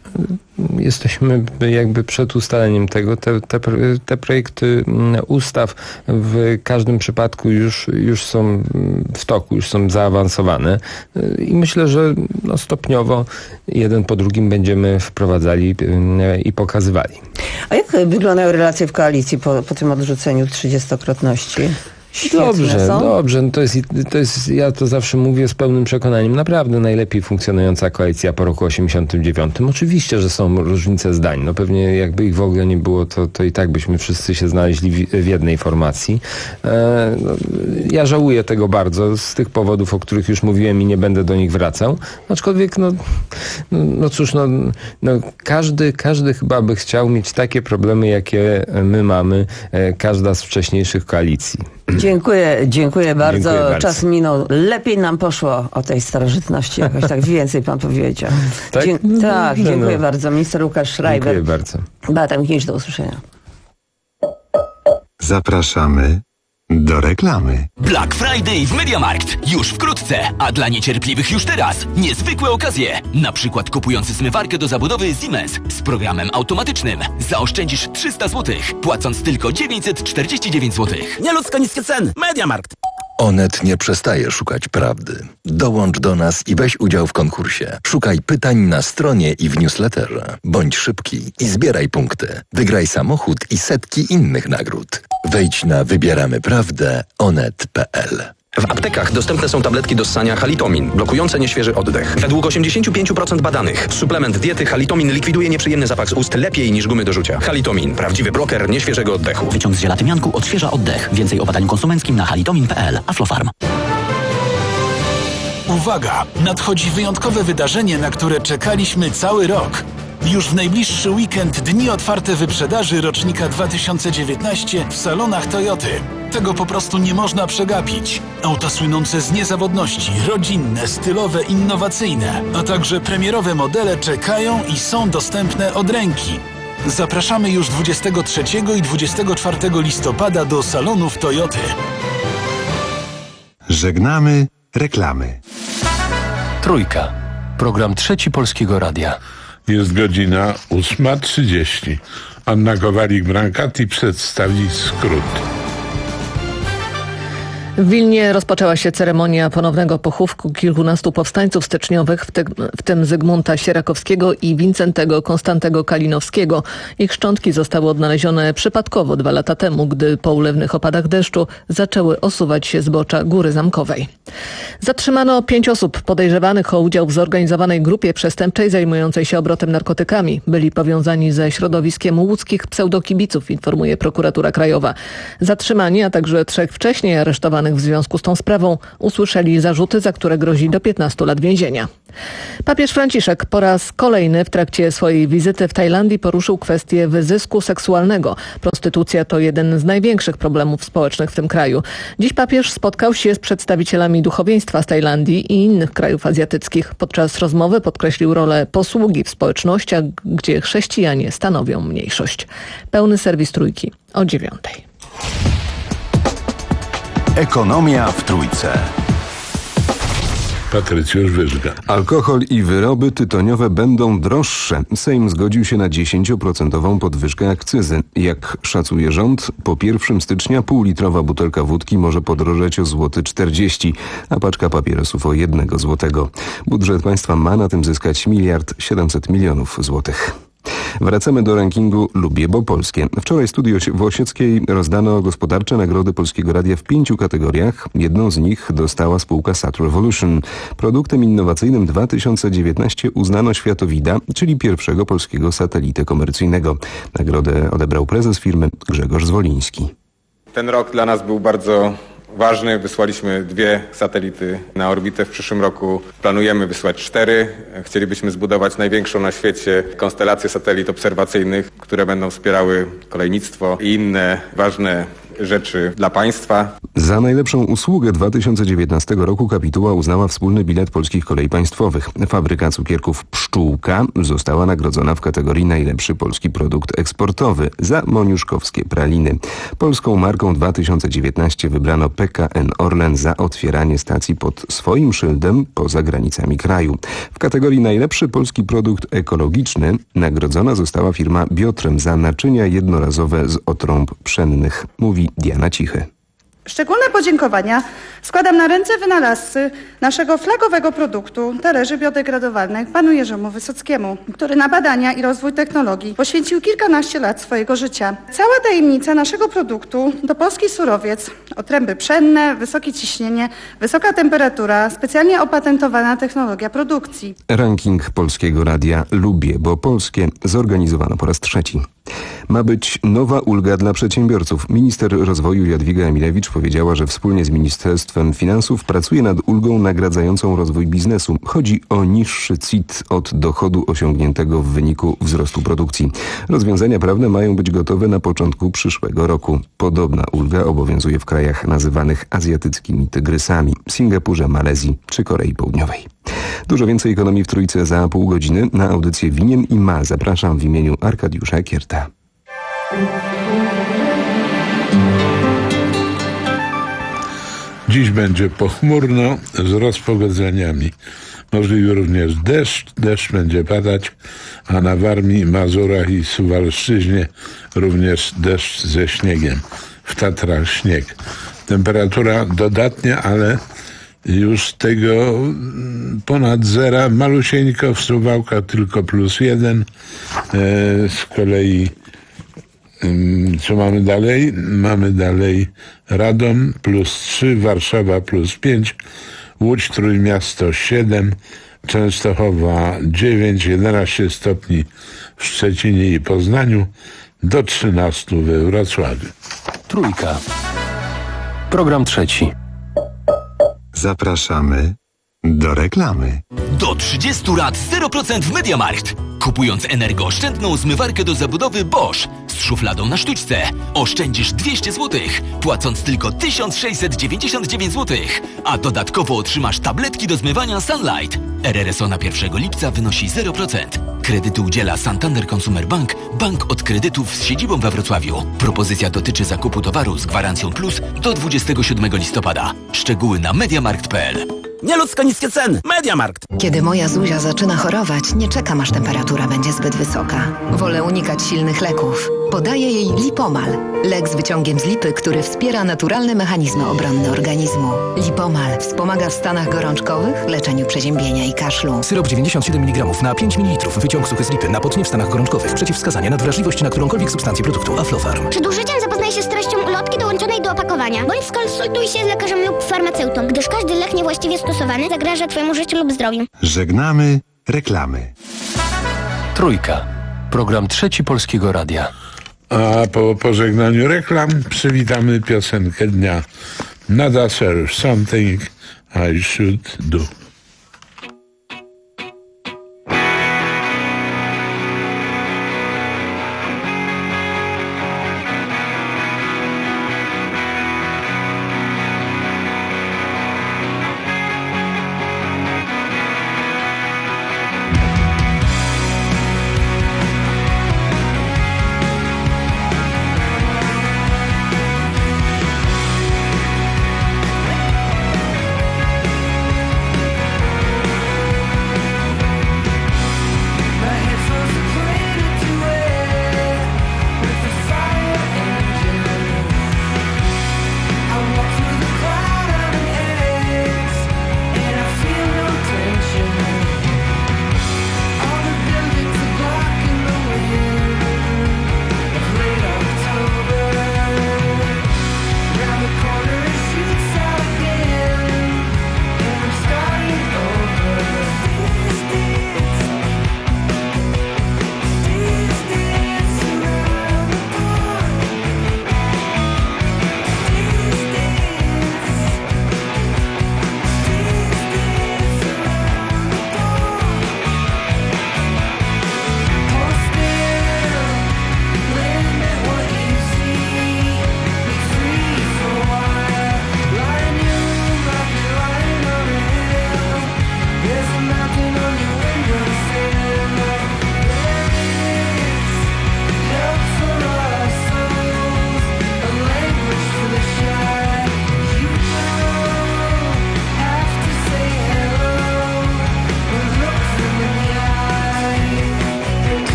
Jesteśmy jakby przed ustaleniem tego. Te, te, te projekty ustaw w każdym przypadku już, już są w toku, już są zaawansowane i myślę, że no stopniowo jeden po drugim będziemy wprowadzali i pokazywali. A jak wyglądają relacje w koalicji po, po tym odrzuceniu trzydziestokrotności? Świetne dobrze, są. dobrze. No to jest, to jest, ja to zawsze mówię z pełnym przekonaniem. Naprawdę najlepiej funkcjonująca koalicja po roku osiemdziesiątym dziewiątym. Oczywiście, że są różnice zdań. No pewnie jakby ich w ogóle nie było, to, to i tak byśmy wszyscy się znaleźli w, w jednej formacji. E, no, ja żałuję tego bardzo z tych powodów, o których już mówiłem i nie będę do nich wracał. Aczkolwiek, no, no, no cóż, no, no każdy, każdy chyba by chciał mieć takie problemy, jakie my mamy, e, każda z wcześniejszych koalicji. Dziękuję, dziękuję bardzo. Dziękuję bardzo. Czas minął. Lepiej nam poszło o tej starożytności. Jakoś tak więcej pan powiedział. Tak? Dzie- No, tak, dobrze, dziękuję no. bardzo. Minister Łukasz Schreiber. Dziękuję bardzo. Beata Michniewicz, do usłyszenia. Zapraszamy do reklamy. Black Friday w MediaMarkt. Już wkrótce, a dla niecierpliwych już teraz. Niezwykłe okazje. Na przykład kupujący zmywarkę do zabudowy Siemens z programem automatycznym. Zaoszczędzisz trzysta złotych, płacąc tylko dziewięćset czterdzieści dziewięć złotych. Nieludzko niskie ceny. MediaMarkt. Onet nie przestaje szukać prawdy. Dołącz do nas i weź udział w konkursie. Szukaj pytań na stronie i w newsletterze. Bądź szybki i zbieraj punkty. Wygraj samochód i setki innych nagród. Wejdź na wybieramy prawdę onet kropka p l. W aptekach dostępne są tabletki do ssania Halitomin, blokujące nieświeży oddech. Według osiemdziesiąt pięć procent badanych suplement diety Halitomin likwiduje nieprzyjemny zapach z ust lepiej niż gumy do rzucia. Halitomin, prawdziwy bloker nieświeżego oddechu. Wyciąg z ziela tymianku odświeża oddech. Więcej o badaniu konsumenckim na halitomin kropka p l. Aflofarm. Uwaga! Nadchodzi wyjątkowe wydarzenie, na które czekaliśmy cały rok. Już w najbliższy weekend dni otwarte wyprzedaży rocznika dwa tysiące dziewiętnaście w salonach Toyoty. Tego po prostu nie można przegapić. Auta słynące z niezawodności, rodzinne, stylowe, innowacyjne, a także premierowe modele czekają i są dostępne od ręki. Zapraszamy już dwudziestego trzeciego i dwudziestego czwartego listopada do salonów Toyoty. Żegnamy reklamy. Trójka. Program Trzeci Polskiego Radia. Jest godzina ósma trzydzieści. Anna Kowalik-Brankati przedstawi skrót. W Wilnie rozpoczęła się ceremonia ponownego pochówku kilkunastu powstańców styczniowych, w, te, w tym Zygmunta Sierakowskiego i Wincentego Konstantego Kalinowskiego. Ich szczątki zostały odnalezione przypadkowo dwa lata temu, gdy po ulewnych opadach deszczu zaczęły osuwać się zbocza Góry Zamkowej. Zatrzymano pięć osób podejrzewanych o udział w zorganizowanej grupie przestępczej zajmującej się obrotem narkotykami. Byli powiązani ze środowiskiem łódzkich pseudokibiców, informuje prokuratura krajowa. Zatrzymani, a także trzech wcześniej aresztowanych w związku z tą sprawą usłyszeli zarzuty, za które grozi do piętnastu lat więzienia. Papież Franciszek po raz kolejny w trakcie swojej wizyty w Tajlandii poruszył kwestię wyzysku seksualnego. Prostytucja to jeden z największych problemów społecznych w tym kraju. Dziś papież spotkał się z przedstawicielami duchowieństwa z Tajlandii i innych krajów azjatyckich. Podczas rozmowy podkreślił rolę posługi w społecznościach, gdzie chrześcijanie stanowią mniejszość. Pełny serwis Trójki o dziewiątej. Ekonomia w Trójce. Patrycjusz Wyżga. Alkohol i wyroby tytoniowe będą droższe. Sejm zgodził się na dziesięcioprocentową podwyżkę akcyzy. Jak szacuje rząd, po pierwszego stycznia półlitrowa butelka wódki może podrożeć o złoty czterdzieści, a paczka papierosów o jednego złotego. Budżet państwa ma na tym zyskać miliard siedemset milionów złotych. Wracamy do rankingu Lubię, bo polskie. Wczoraj w studiu w Osieckiej rozdano gospodarcze nagrody Polskiego Radia w pięciu kategoriach. Jedną z nich dostała spółka Sat Revolution. Produktem innowacyjnym dwa tysiące dziewiętnaście uznano Światowida, czyli pierwszego polskiego satelitę komercyjnego. Nagrodę odebrał prezes firmy Grzegorz Zwoliński. Ten rok dla nas był bardzo ważny. Wysłaliśmy dwie satelity na orbitę. W przyszłym roku planujemy wysłać cztery. Chcielibyśmy zbudować największą na świecie konstelację satelit obserwacyjnych, które będą wspierały kolejnictwo i inne ważne rzeczy dla państwa. Za najlepszą usługę dwa tysiące dziewiętnastego roku kapituła uznała wspólny bilet Polskich Kolei Państwowych. Fabryka cukierków Pszczółka została nagrodzona w kategorii najlepszy polski produkt eksportowy za moniuszkowskie praliny. Polską marką dwa tysiące dziewiętnaście wybrano P K N Orlen za otwieranie stacji pod swoim szyldem poza granicami kraju. W kategorii najlepszy polski produkt ekologiczny nagrodzona została firma Biotrem za naczynia jednorazowe z otrąb pszennych, mówi Diana Cichy. Szczególne podziękowania składam na ręce wynalazcy naszego flagowego produktu talerzy biodegradowalnych panu Jerzemu Wysockiemu, który na badania i rozwój technologii poświęcił kilkanaście lat swojego życia. Cała tajemnica naszego produktu to polski surowiec, otręby pszenne, wysokie ciśnienie, wysoka temperatura, specjalnie opatentowana technologia produkcji. Ranking Polskiego Radia Lubię, bo polskie zorganizowano po raz trzeci. Ma być nowa ulga dla przedsiębiorców. Minister rozwoju Jadwiga Emilewicz powiedziała, że wspólnie z Ministerstwem Finansów pracuje nad ulgą nagradzającą rozwój biznesu. Chodzi o niższy C I T od dochodu osiągniętego w wyniku wzrostu produkcji. Rozwiązania prawne mają być gotowe na początku przyszłego roku. Podobna ulga obowiązuje w krajach nazywanych azjatyckimi tygrysami, Singapurze, Malezji czy Korei Południowej. Dużo więcej ekonomii w Trójce za pół godziny. Na audycję Winien i Ma zapraszam w imieniu Arkadiusza Kierta. Dziś będzie pochmurno z rozpogodzeniami. Możliwy również deszcz. Deszcz będzie padać, a na Warmii, Mazurach i Suwalszczyźnie również deszcz ze śniegiem. W Tatrach śnieg. temperatura dodatnia, ale już tego ponad zera, malusieńko, w Suwałkach tylko plus jeden. Z kolei co mamy dalej? Mamy dalej Radom plus trzy, Warszawa plus pięć, Łódź, Trójmiasto siedem, Częstochowa dziewięć, jedenaście stopni w Szczecinie i Poznaniu, do trzynastu we Wrocławiu. Trójka. Program trzeci. Zapraszamy do reklamy. Do trzydziestu lat zero procent w MediaMarkt. Kupując energooszczędną zmywarkę do zabudowy Bosch z szufladą na sztućce oszczędzisz dwieście złotych, płacąc tylko tysiąc sześćset dziewięćdziesiąt dziewięć złotych, a dodatkowo otrzymasz tabletki do zmywania Sunlight. R R S O na pierwszego lipca wynosi zero procent. Kredyty udziela Santander Consumer Bank, bank od kredytów z siedzibą we Wrocławiu. Propozycja dotyczy zakupu towaru z gwarancją plus do dwudziestego siódmego listopada. Szczegóły na mediamarkt kropka p l. Nieludzko niskie ceny. MediaMarkt. Kiedy moja Zuzia zaczyna chorować, nie czekam, aż temperatura będzie zbyt wysoka. Wolę unikać silnych leków. Podaję jej Lipomal. Lek z wyciągiem z lipy, który wspiera naturalne mechanizmy obronne organizmu. Lipomal wspomaga w stanach gorączkowych, leczeniu przeziębienia i kaszlu. Syrop dziewięćdziesiąt siedem miligramów na pięć mililitrów. Wyciąg suchy z lipy na potnie w stanach gorączkowych. Przeciwwskazania na wrażliwość na którąkolwiek substancję produktu. Aflofarm. Przed użyciem zapoznaj się z treścią ulotki dołączonej do opakowania, bądź skonsultuj się z lekarzem lub farmaceutą, gdyż każdy lek niewłaściwie stosowany zagraża Twojemu życiu lub zdrowiu. Żegnamy reklamy. Trójka. Program trzeci Polskiego Radia. A po pożegnaniu reklam przywitamy piosenkę dnia. Nada Sir, Something I Should Do.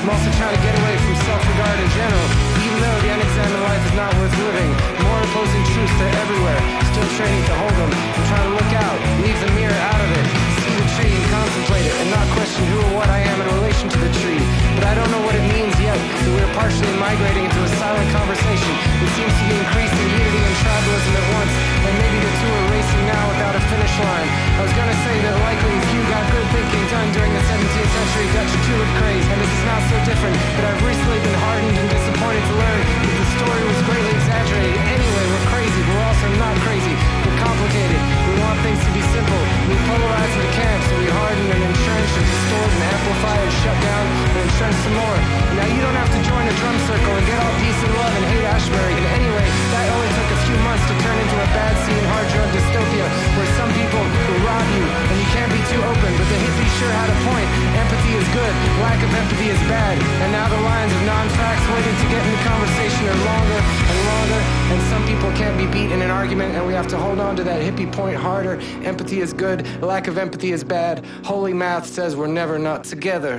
I'm also trying to get away from self-regard in general, even though the unexamined life is not worth living. More opposing truths, they're everywhere, still training to hold them. I'm trying to look out, leave the mirror out of it, see the tree and contemplate it, and not question who or what I am in relation to the tree. But I don't know what it means yet, that we're partially migrating into a silent conversation that seems to be increasing unity and tribalism at once, and maybe the two are racing now without a finish line. I was gonna say that likely if you got good thinking done during the seventeenth century Dutch tulip craze, and this is not so different, but I've recently been hardened and disappointed to learn that the story was greatly exaggerated. Anyway, we're crazy, but we're also not crazy. We're complicated. We want things to be simple. We polarize into camps, and we harden and entrench and distort and amplify and shut down and entrench some more. Now you don't have to join a drum circle and get all peace and love and hate Ashbury. And anyway, that only took a few months to turn into a bad scene, hard drug dystopia, where some people will rob you, and you can't be too open, but the hippies sure had a point. Empathy is good, lack of empathy is bad. And now the lines of non-facts waiting to get in the conversation are longer and longer, and some people can't be beat in an argument, and we have to hold on to that hippie point harder. Empathy is good, lack of empathy is bad. Holy math says we're never not together.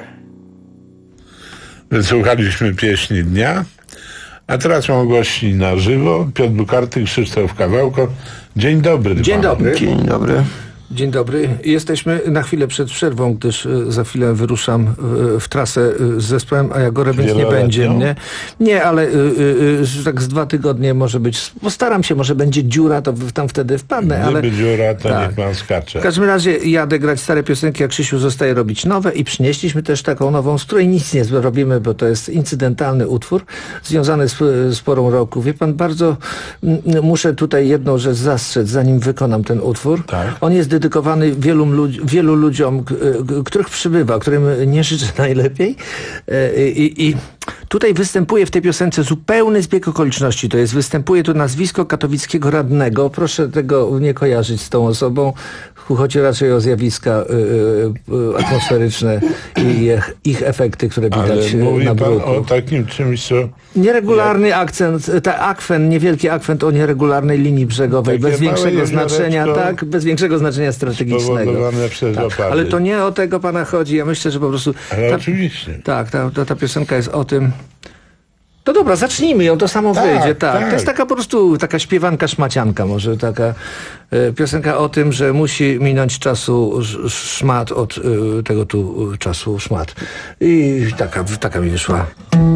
Wysłuchaliśmy pieśni dnia, a teraz mam gości na żywo. Piotr Bukarty, Krzysztof Kawałko. Dzień dobry. Dzień dobry. Dzień dobry. Dzień dobry. Jesteśmy na chwilę przed przerwą, gdyż za chwilę wyruszam w, w trasę z zespołem, a Jagore, więc nie będzie mnie. Nie, ale y, y, tak z dwa tygodnie może być. Postaram się, może będzie dziura, to tam wtedy wpadnę. Gdyby ale dziura, to tak. niech pan skacze. W każdym razie jadę grać stare piosenki, a Krzysiu zostaje robić nowe i przynieśliśmy też taką nową, z której nic nie robimy, bo to jest incydentalny utwór związany z, z porą roku. Wie pan, bardzo m, muszę tutaj jedną rzecz zastrzec, zanim wykonam ten utwór. Tak. On jest dedykowany wielu, ludzi, wielu ludziom, których przybywa, którym nie życzę najlepiej. I, i tutaj występuje w tej piosence zupełny zbieg okoliczności. To jest, występuje tu nazwisko katowickiego radnego. Proszę tego nie kojarzyć z tą osobą. Chodzi raczej o zjawiska y, y, atmosferyczne i ich, ich efekty, które widać Ale mówi na pan bruku. o takim czymś, co... Nieregularny jak... akcent, ta akwen, niewielki akwent o nieregularnej linii brzegowej, Takie bez większego znaczenia, jezioreczko tak, bez większego znaczenia strategicznego. Przez tak. Ale to nie o tego pana chodzi. Ja myślę, że po prostu... Ale ta, oczywiście. Tak, ta, ta, ta piosenka jest o tym... To dobra, zacznijmy ją, to samo tak, wyjdzie, tak. tak. To jest taka po prostu, taka śpiewanka szmacianka, może taka e, piosenka o tym, że musi minąć czasu sz, szmat od e, tego tu e, czasu szmat. I taka, taka mi wyszła.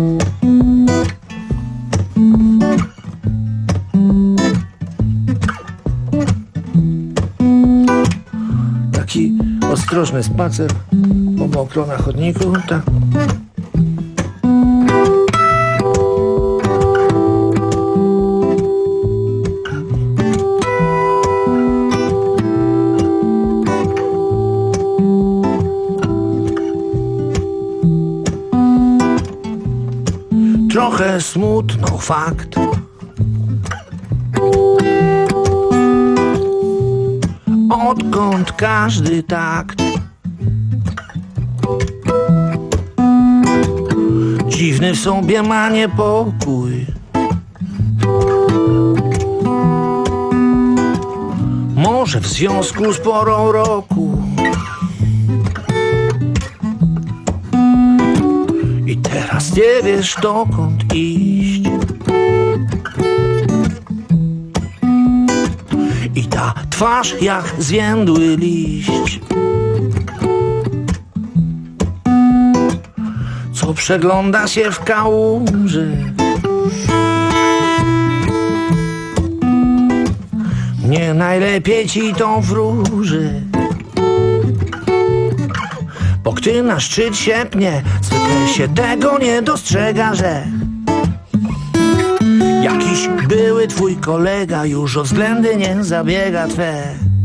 Taki ostrożny spacer po mokro na chodniku, tak. Trochę smutno, fakt. Odkąd każdy takt dziwny w sobie ma niepokój. Może w związku z porą roku. I teraz nie wiesz dokąd iść. I ta twarz jak zwiędły liść, co przegląda się w kałuży. Nie najlepiej ci to wróży, bo gdy na szczyt się pnie, zwykle się tego nie dostrzega, że jakiś były twój kolega już o względy nie zabiega twe.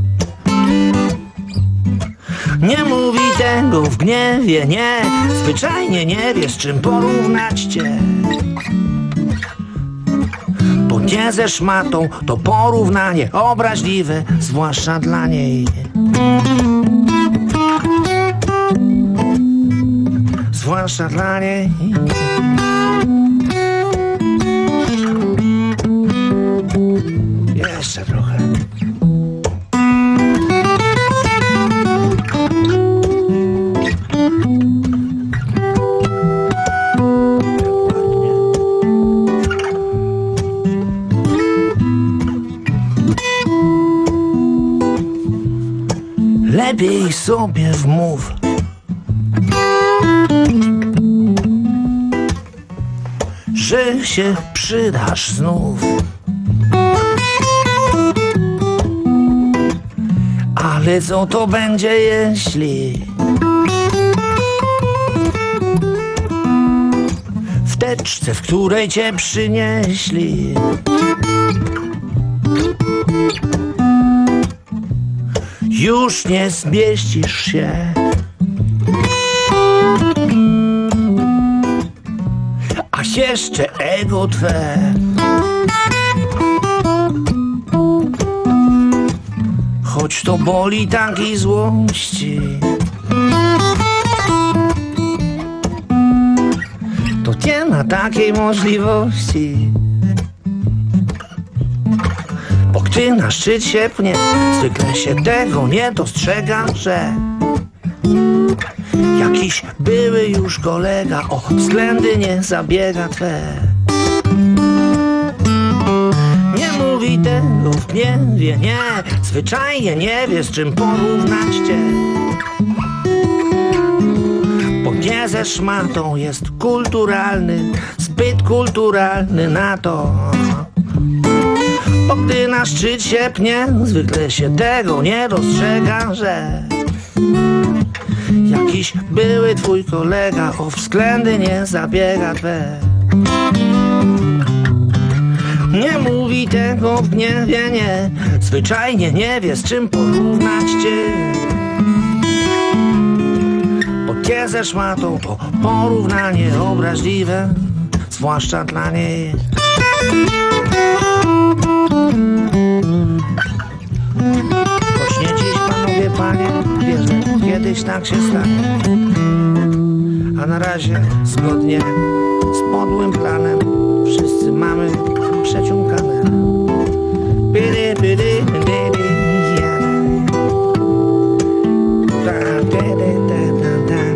Nie mówi tego w gniewie, nie, zwyczajnie nie wie z czym porównać cię. Bo nie ze szmatą to porównanie obraźliwe, zwłaszcza dla niej. Zwłaszcza dla niej. Jeszcze trochę. lepiej sobie wmów, że się przydasz znów. Ale co to będzie, jeśli w teczce, w której cię przynieśli, już nie zmieścisz się? A jeszcze ego twe choć to boli takiej złości, to nie ma takiej możliwości. Bo gdy na szczyt się pnie, zwykle się tego nie dostrzega, że jakiś były już kolega o względy nie zabiega twe. Nie mówi tego w gniewie, nie, zwyczajnie nie wie, z czym porównać cię. Bo nie ze szmatą jest kulturalny, zbyt kulturalny na to. Bo gdy na szczyt się pnie, zwykle się tego nie dostrzega, że jakiś były twój kolega o względy nie zabiega twe. Nie mówi tego w gniewie, nie, zwyczajnie nie wie, z czym porównać cię. Bo nie ze szmatą to porównanie obraźliwe, zwłaszcza dla niej. Choć nie dziś, panowie, panie, wierzę, kiedyś tak się stanie. A na razie, zgodnie z podłym planem, wszyscy mamy przeciągane. Bidi, bidi, bidi, yeah. Da, da, da, da, da.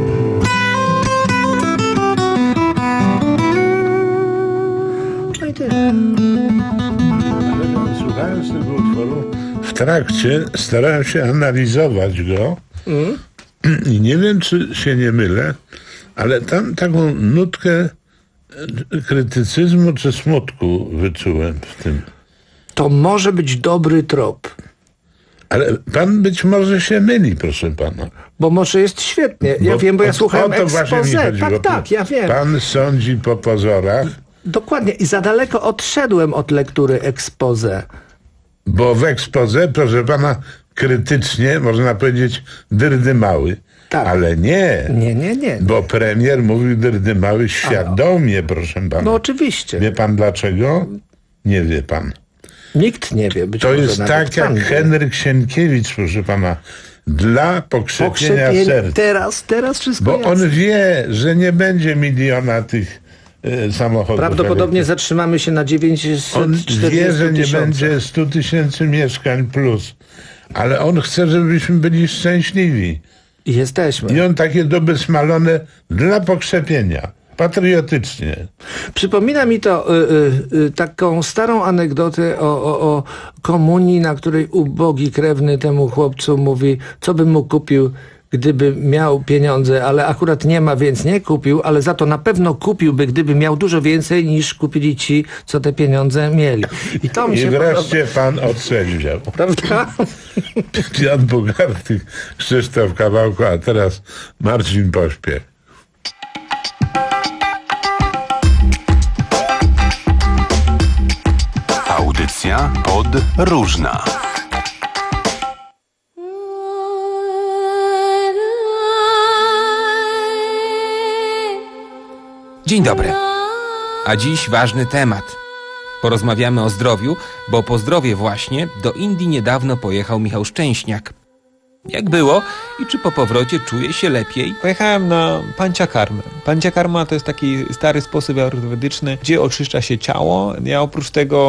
No i tyle. Słuchając tego utworu, w trakcie starałem się analizować go mm. i nie wiem, czy się nie mylę, ale tam taką nutkę krytycyzmu czy smutku wyczułem w tym. To może być dobry trop. Ale pan być może się myli, proszę pana. Bo może jest świetnie. Ja bo, wiem, bo ja o, słuchałem exposé. Tak, tak, ja wiem. Pan sądzi po pozorach. Dokładnie. I za daleko odszedłem od lektury exposé. Bo w exposé, proszę pana, krytycznie, można powiedzieć, dyrdymały. Tak. Ale nie. Nie, nie, nie. Bo premier mówił dyrdymały świadomie, proszę pana. No oczywiście. Wie pan dlaczego? Nie wie pan. Nikt nie wie. Być to może jest tak jak wie. Henryk Sienkiewicz, proszę pana, dla pokrzepienia Pokrzepienie. serc. Teraz, teraz wszystko Bo jest. on wie, że nie będzie miliona tych y, samochodów. Prawdopodobnie zatrzymamy się na dziewięćset czterdzieści On wie, że nie tysiące. będzie stu tysięcy mieszkań plus. Ale on chce, żebyśmy byli szczęśliwi. I jesteśmy. I on takie doby smalone dla pokrzepienia. Patriotycznie. Przypomina mi to y, y, taką starą anegdotę o, o, o komunii, na której ubogi krewny temu chłopcu mówi, co by mu kupił, gdyby miał pieniądze, ale akurat nie ma, więc nie kupił, ale za to na pewno kupiłby, gdyby miał dużo więcej niż kupili ci, co te pieniądze mieli. I, to mi się I wreszcie podoba. Pan otrzeźwiał. Prawda? Jan Bogarty, Krzysztof Kawałko, a teraz Marcin Pośpiech. Audycja pod różna. Dzień dobry. A dziś ważny temat. Porozmawiamy o zdrowiu, bo po zdrowie właśnie do Indii niedawno pojechał Michał Szczęśniak. Jak było i czy po powrocie czuje się lepiej? Pojechałem na panciakarmę. Panciakarma to jest taki stary sposób ayurvedyczny, gdzie oczyszcza się ciało. Ja oprócz tego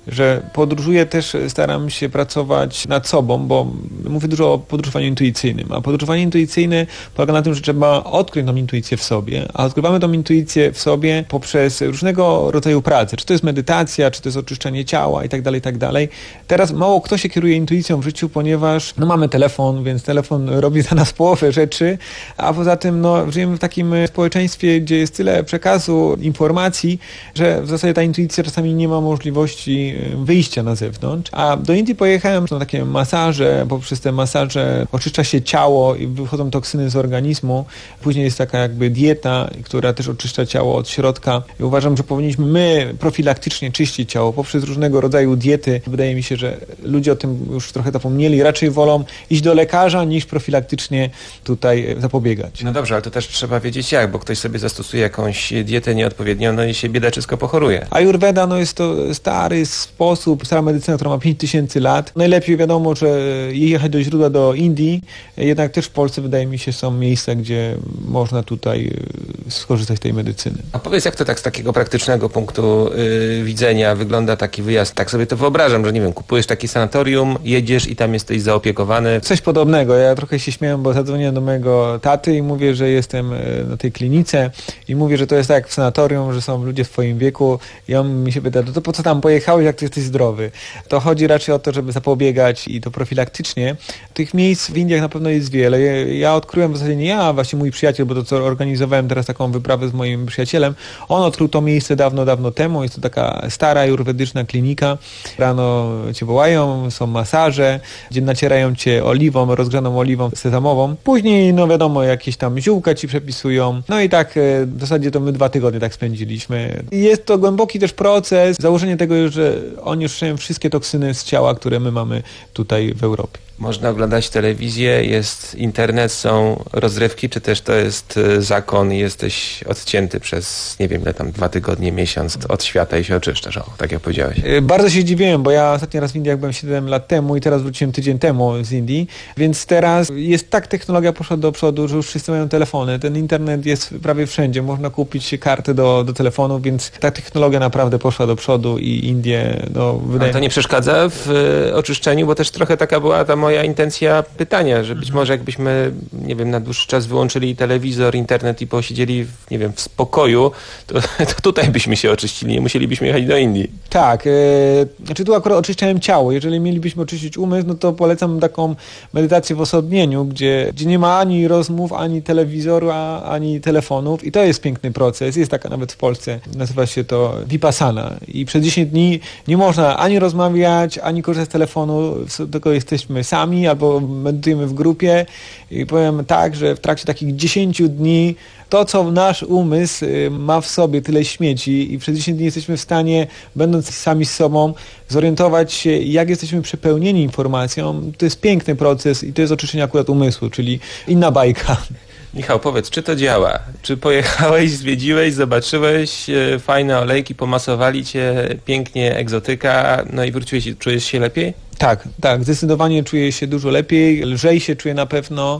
że podróżuję też, staram się pracować nad sobą, bo mówię dużo o podróżowaniu intuicyjnym, a podróżowanie intuicyjne polega na tym, że trzeba odkryć tą intuicję w sobie, a odkrywamy tą intuicję w sobie poprzez różnego rodzaju pracę, czy to jest medytacja, czy to jest oczyszczanie ciała i tak dalej, i tak dalej. Teraz mało kto się kieruje intuicją w życiu, ponieważ no mamy telefon, więc telefon robi za nas połowę rzeczy, a poza tym no, żyjemy w takim społeczeństwie, gdzie jest tyle przekazu, informacji, że w zasadzie ta intuicja czasami nie ma możliwości wyjścia na zewnątrz. A do Indii pojechałem na takie masaże, poprzez te masaże oczyszcza się ciało i wychodzą toksyny z organizmu. Później jest taka jakby dieta, która też oczyszcza ciało od środka. I uważam, że powinniśmy my profilaktycznie czyścić ciało poprzez różnego rodzaju diety. Wydaje mi się, że ludzie o tym już trochę zapomnieli. Raczej wolą iść do lekarza niż profilaktycznie tutaj zapobiegać. No dobrze, ale to też trzeba wiedzieć jak, bo ktoś sobie zastosuje jakąś dietę nieodpowiednią, no i się biedaczysko pochoruje. Ayurveda no jest to stary sposób, stara medycyna, która ma pięć tysięcy lat. Najlepiej wiadomo, że jechać do źródła, do Indii, jednak też w Polsce wydaje mi się są miejsca, gdzie można tutaj skorzystać z tej medycyny. A powiedz, jak to tak z takiego praktycznego punktu yy, widzenia wygląda taki wyjazd? Tak sobie to wyobrażam, że nie wiem, kupujesz takie sanatorium, jedziesz i tam jesteś zaopiekowany. Coś podobnego. Ja trochę się śmiałem, bo zadzwoniłem do mojego taty i mówię, że jestem na tej klinice i mówię, że to jest tak jak w sanatorium, że są ludzie w twoim wieku i on mi się pyta, to po co tam pojechałeś, jak ty jesteś zdrowy? To chodzi raczej o to, żeby zapobiegać i to profilaktycznie. Tych miejsc w Indiach na pewno jest wiele. Ja odkryłem w zasadzie nie ja, a właśnie mój przyjaciel, bo to co organizowałem teraz taką wyprawę z moim przyjacielem, on odkrył to miejsce dawno, dawno temu. Jest to taka stara ajurwedyczna klinika. Rano cię wołają, są masaże, gdzie nacierają cię oliwą, rozgrzaną oliwą sezamową. Później, no wiadomo, jakieś tam ziółka ci przepisują. No i tak w zasadzie to my dwa tygodnie tak spędziliśmy. Jest to głęboki też proces, założenie tego, że oni oczyszczają wszystkie toksyny z ciała, które my mamy tutaj w Europie. Można oglądać telewizję, jest internet, są rozrywki, czy też to jest zakon i jesteś odcięty przez, nie wiem, ile tam, dwa tygodnie, miesiąc od świata i się oczyszczasz, o, tak jak powiedziałeś. Bardzo się zdziwiłem, bo ja ostatni raz w Indiach byłem siedem lat temu i teraz wróciłem tydzień temu z Indii, więc teraz jest tak, technologia poszła do przodu, że już wszyscy mają telefony, ten internet jest prawie wszędzie, można kupić kartę do, do telefonu, więc ta technologia naprawdę poszła do przodu i Indie, no wydaje mi się... to nie przeszkadza w y, oczyszczeniu, bo też trochę taka była ta moja intencja pytania, że być może jakbyśmy, nie wiem, na dłuższy czas wyłączyli telewizor, internet i posiedzieli, w, nie wiem, w spokoju, to, to tutaj byśmy się oczyścili, nie musielibyśmy jechać do Indii. Tak, yy, znaczy tu akurat oczyszczałem ciało. Jeżeli mielibyśmy oczyścić umysł, no to polecam taką medytację w osobnieniu, gdzie, gdzie nie ma ani rozmów, ani telewizoru, a, ani telefonów i to jest piękny proces. Jest taka nawet w Polsce, nazywa się to Vipassana i przez dziesięć dni nie można ani rozmawiać, ani korzystać z telefonu, tylko jesteśmy sami albo medytujemy w grupie i powiem tak, że w trakcie takich dziesięciu dni to, co nasz umysł ma w sobie tyle śmieci i przez dziesięć dni jesteśmy w stanie, będąc sami z sobą, zorientować się, jak jesteśmy przepełnieni informacją, to jest piękny proces i to jest oczyszczenie akurat umysłu, czyli inna bajka. Michał, powiedz, czy to działa? Czy pojechałeś, zwiedziłeś, zobaczyłeś e, fajne olejki, pomasowali cię, pięknie egzotyka, no i wróciłeś i czujesz się lepiej? Tak, tak, zdecydowanie czuję się dużo lepiej, lżej się czuję na pewno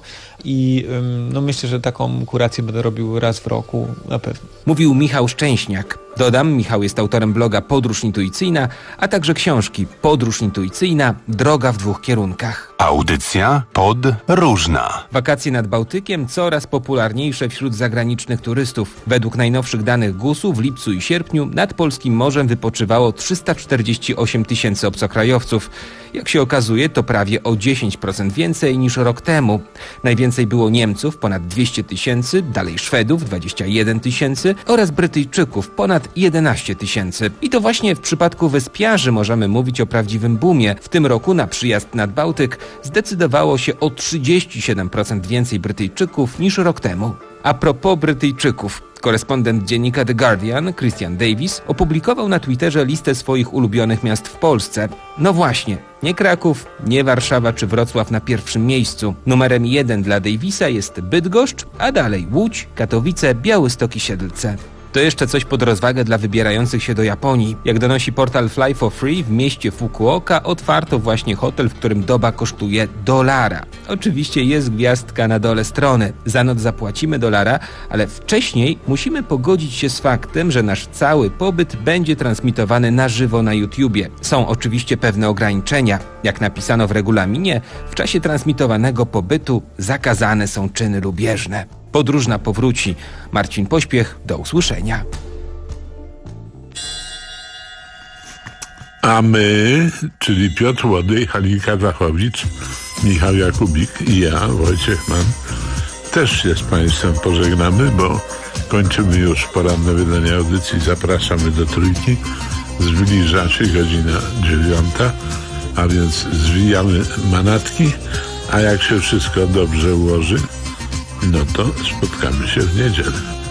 i ym, no myślę, że taką kurację będę robił raz w roku na pewno. Mówił Michał Szczęśniak. Dodam, Michał jest autorem bloga Podróż Intuicyjna, a także książki Podróż Intuicyjna, Droga w dwóch kierunkach. Audycja podróżna. Wakacje nad Bałtykiem coraz popularniejsze wśród zagranicznych turystów. Według najnowszych danych gusu w lipcu i sierpniu nad polskim morzem wypoczywało trzysta czterdzieści osiem tysięcy obcokrajowców. Jak się okazuje, to prawie o dziesięć procent więcej niż rok temu. Najwięcej było Niemców, ponad dwieście tysięcy, dalej Szwedów, dwadzieścia jeden tysięcy oraz Brytyjczyków, ponad jedenaście tysięcy. I to właśnie w przypadku wyspiarzy możemy mówić o prawdziwym boomie. W tym roku na przyjazd nad Bałtyk zdecydowało się o trzydzieści siedem procent więcej Brytyjczyków niż rok temu. A propos Brytyjczyków. Korespondent dziennika The Guardian, Christian Davis, opublikował na Twitterze listę swoich ulubionych miast w Polsce. No właśnie, nie Kraków, nie Warszawa czy Wrocław na pierwszym miejscu. Numerem jeden dla Davisa jest Bydgoszcz, a dalej Łódź, Katowice, Białystok i Siedlce. To jeszcze coś pod rozwagę dla wybierających się do Japonii. Jak donosi portal Fly for Free, w mieście Fukuoka otwarto właśnie hotel, w którym doba kosztuje dolara. Oczywiście jest gwiazdka na dole strony. Za noc zapłacimy dolara, ale wcześniej musimy pogodzić się z faktem, że nasz cały pobyt będzie transmitowany na żywo na YouTubie. Są oczywiście pewne ograniczenia. Jak napisano w regulaminie, w czasie transmitowanego pobytu zakazane są czyny lubieżne. Podróżna powróci. Marcin Pośpiech, do usłyszenia. A my, czyli Piotr Łodej, Halika Wachowicz, Michał Jakubik i ja, Wojciech Mann, też się z Państwem pożegnamy, bo kończymy już poranne wydanie audycji. Zapraszamy do Trójki. Zbliża się godzina dziewiąta, a więc zwijamy manatki, a jak się wszystko dobrze ułoży, no to spotkamy się w niedzielę.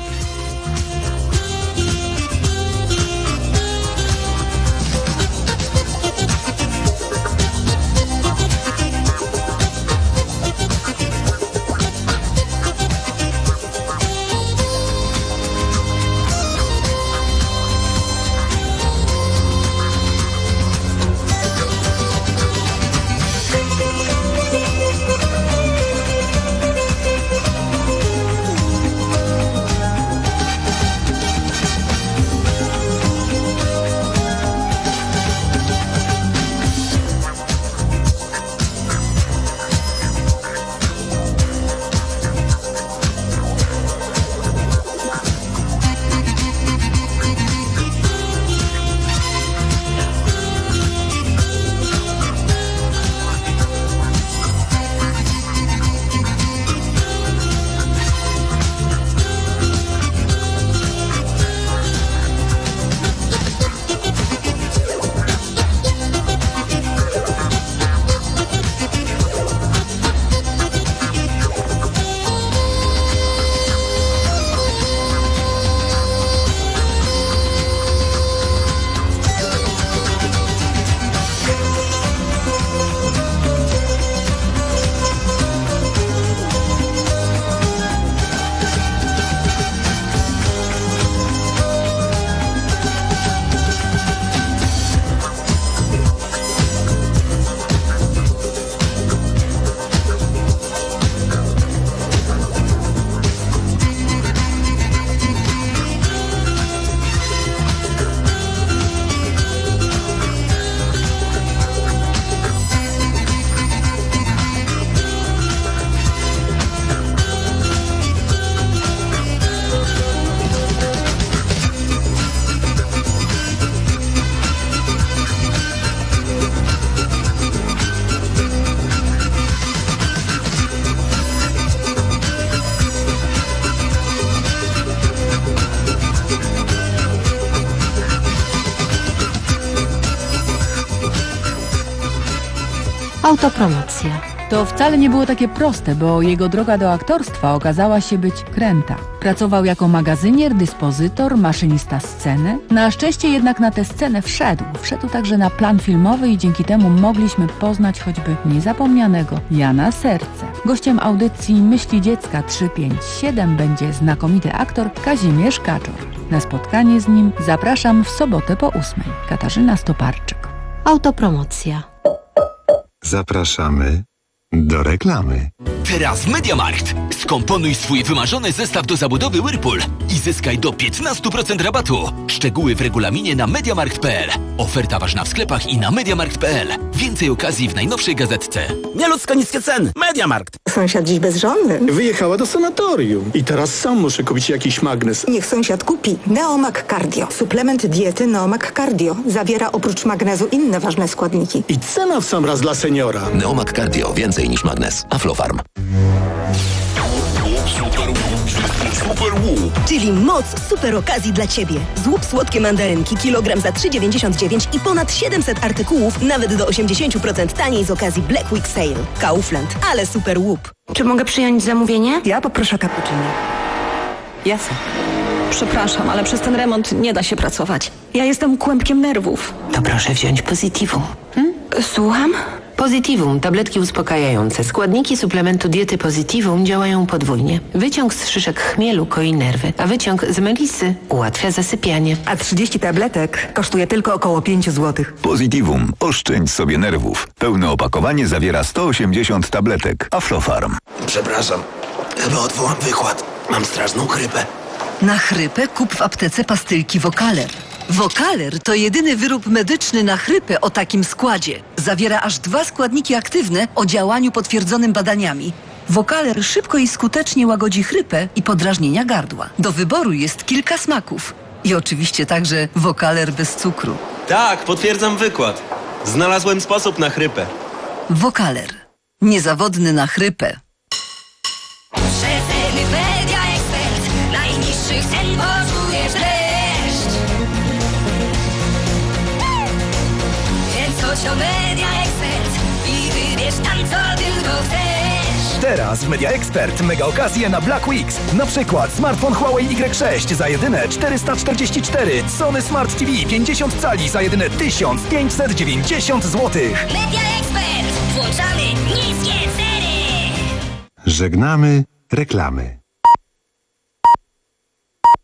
Autopromocja. To wcale nie było takie proste, bo jego droga do aktorstwa okazała się być kręta. Pracował jako magazynier, dyspozytor, maszynista sceny. Na szczęście jednak na tę scenę wszedł. Wszedł także na plan filmowy i dzięki temu mogliśmy poznać choćby niezapomnianego Jana Serce. Gościem audycji Myśli Dziecka trzysta pięćdziesiąt siedem będzie znakomity aktor Kazimierz Kaczor. Na spotkanie z nim zapraszam w sobotę po ósmej. Katarzyna Stoparczyk. Autopromocja. Zapraszamy do reklamy. Teraz w MediaMarkt. Skomponuj swój wymarzony zestaw do zabudowy Whirlpool i zyskaj do piętnaście procent rabatu. Szczegóły w regulaminie na mediamarkt kropka p l. Oferta ważna w sklepach i na mediamarkt kropka p l. Więcej okazji w najnowszej gazetce. Nieludzko niskie ceny. MediaMarkt. Sąsiad dziś bezżonny. Wyjechała do sanatorium i teraz sam muszę kupić jakiś magnes. Niech sąsiad kupi Neomag Cardio. Suplement diety Neomag Cardio. Zawiera oprócz magnezu inne ważne składniki. I cena w sam raz dla seniora. Neomag Cardio. Więcej niż magnes. Aflofarm. Super łup. Czyli moc super okazji dla Ciebie. Złup słodkie mandarynki, kilogram za trzy dziewięćdziesiąt dziewięć i ponad siedemset artykułów, nawet do osiemdziesiąt procent taniej z okazji Black Week Sale. Kaufland, ale super łup. Czy mogę przyjąć zamówienie? Ja poproszę cappuccino. Jasne. Przepraszam, ale przez ten remont nie da się pracować. Ja jestem kłębkiem nerwów. To proszę wziąć Positivo. Hmm? Słucham? Positivum, tabletki uspokajające. Składniki suplementu diety Positivum działają podwójnie. Wyciąg z szyszek chmielu koi nerwy, a wyciąg z melisy ułatwia zasypianie. A trzydzieści tabletek kosztuje tylko około pięć złotych. Positivum. Oszczędź sobie nerwów. Pełne opakowanie zawiera sto osiemdziesiąt tabletek. Aflofarm. Przepraszam, chyba odwołam wykład. Mam straszną chrypę. Na chrypę kup w aptece pastylki Vocaler. Vocaler to jedyny wyrób medyczny na chrypę o takim składzie. Zawiera aż dwa składniki aktywne o działaniu potwierdzonym badaniami. Vocaler szybko i skutecznie łagodzi chrypę i podrażnienia gardła. Do wyboru jest kilka smaków. I oczywiście także Vocaler bez cukru. Tak, potwierdzam wykład. Znalazłem sposób na chrypę. Vocaler. Niezawodny na chrypę. Przeceny Media Expert. Najniższych cen poczujesz deszcz. Więc chodź o Media Expert i wybierz tam, co tylko chcesz. Teraz w Media Expert mega okazje na Black Weeks. Na przykład smartfon Huawei Y sześć za jedyne czterysta czterdzieści cztery, Sony Smart T V pięćdziesiąt cali za jedyne tysiąc pięćset dziewięćdziesiąt złotych. Media Expert. Włączamy niskie ceny. Żegnamy reklamy.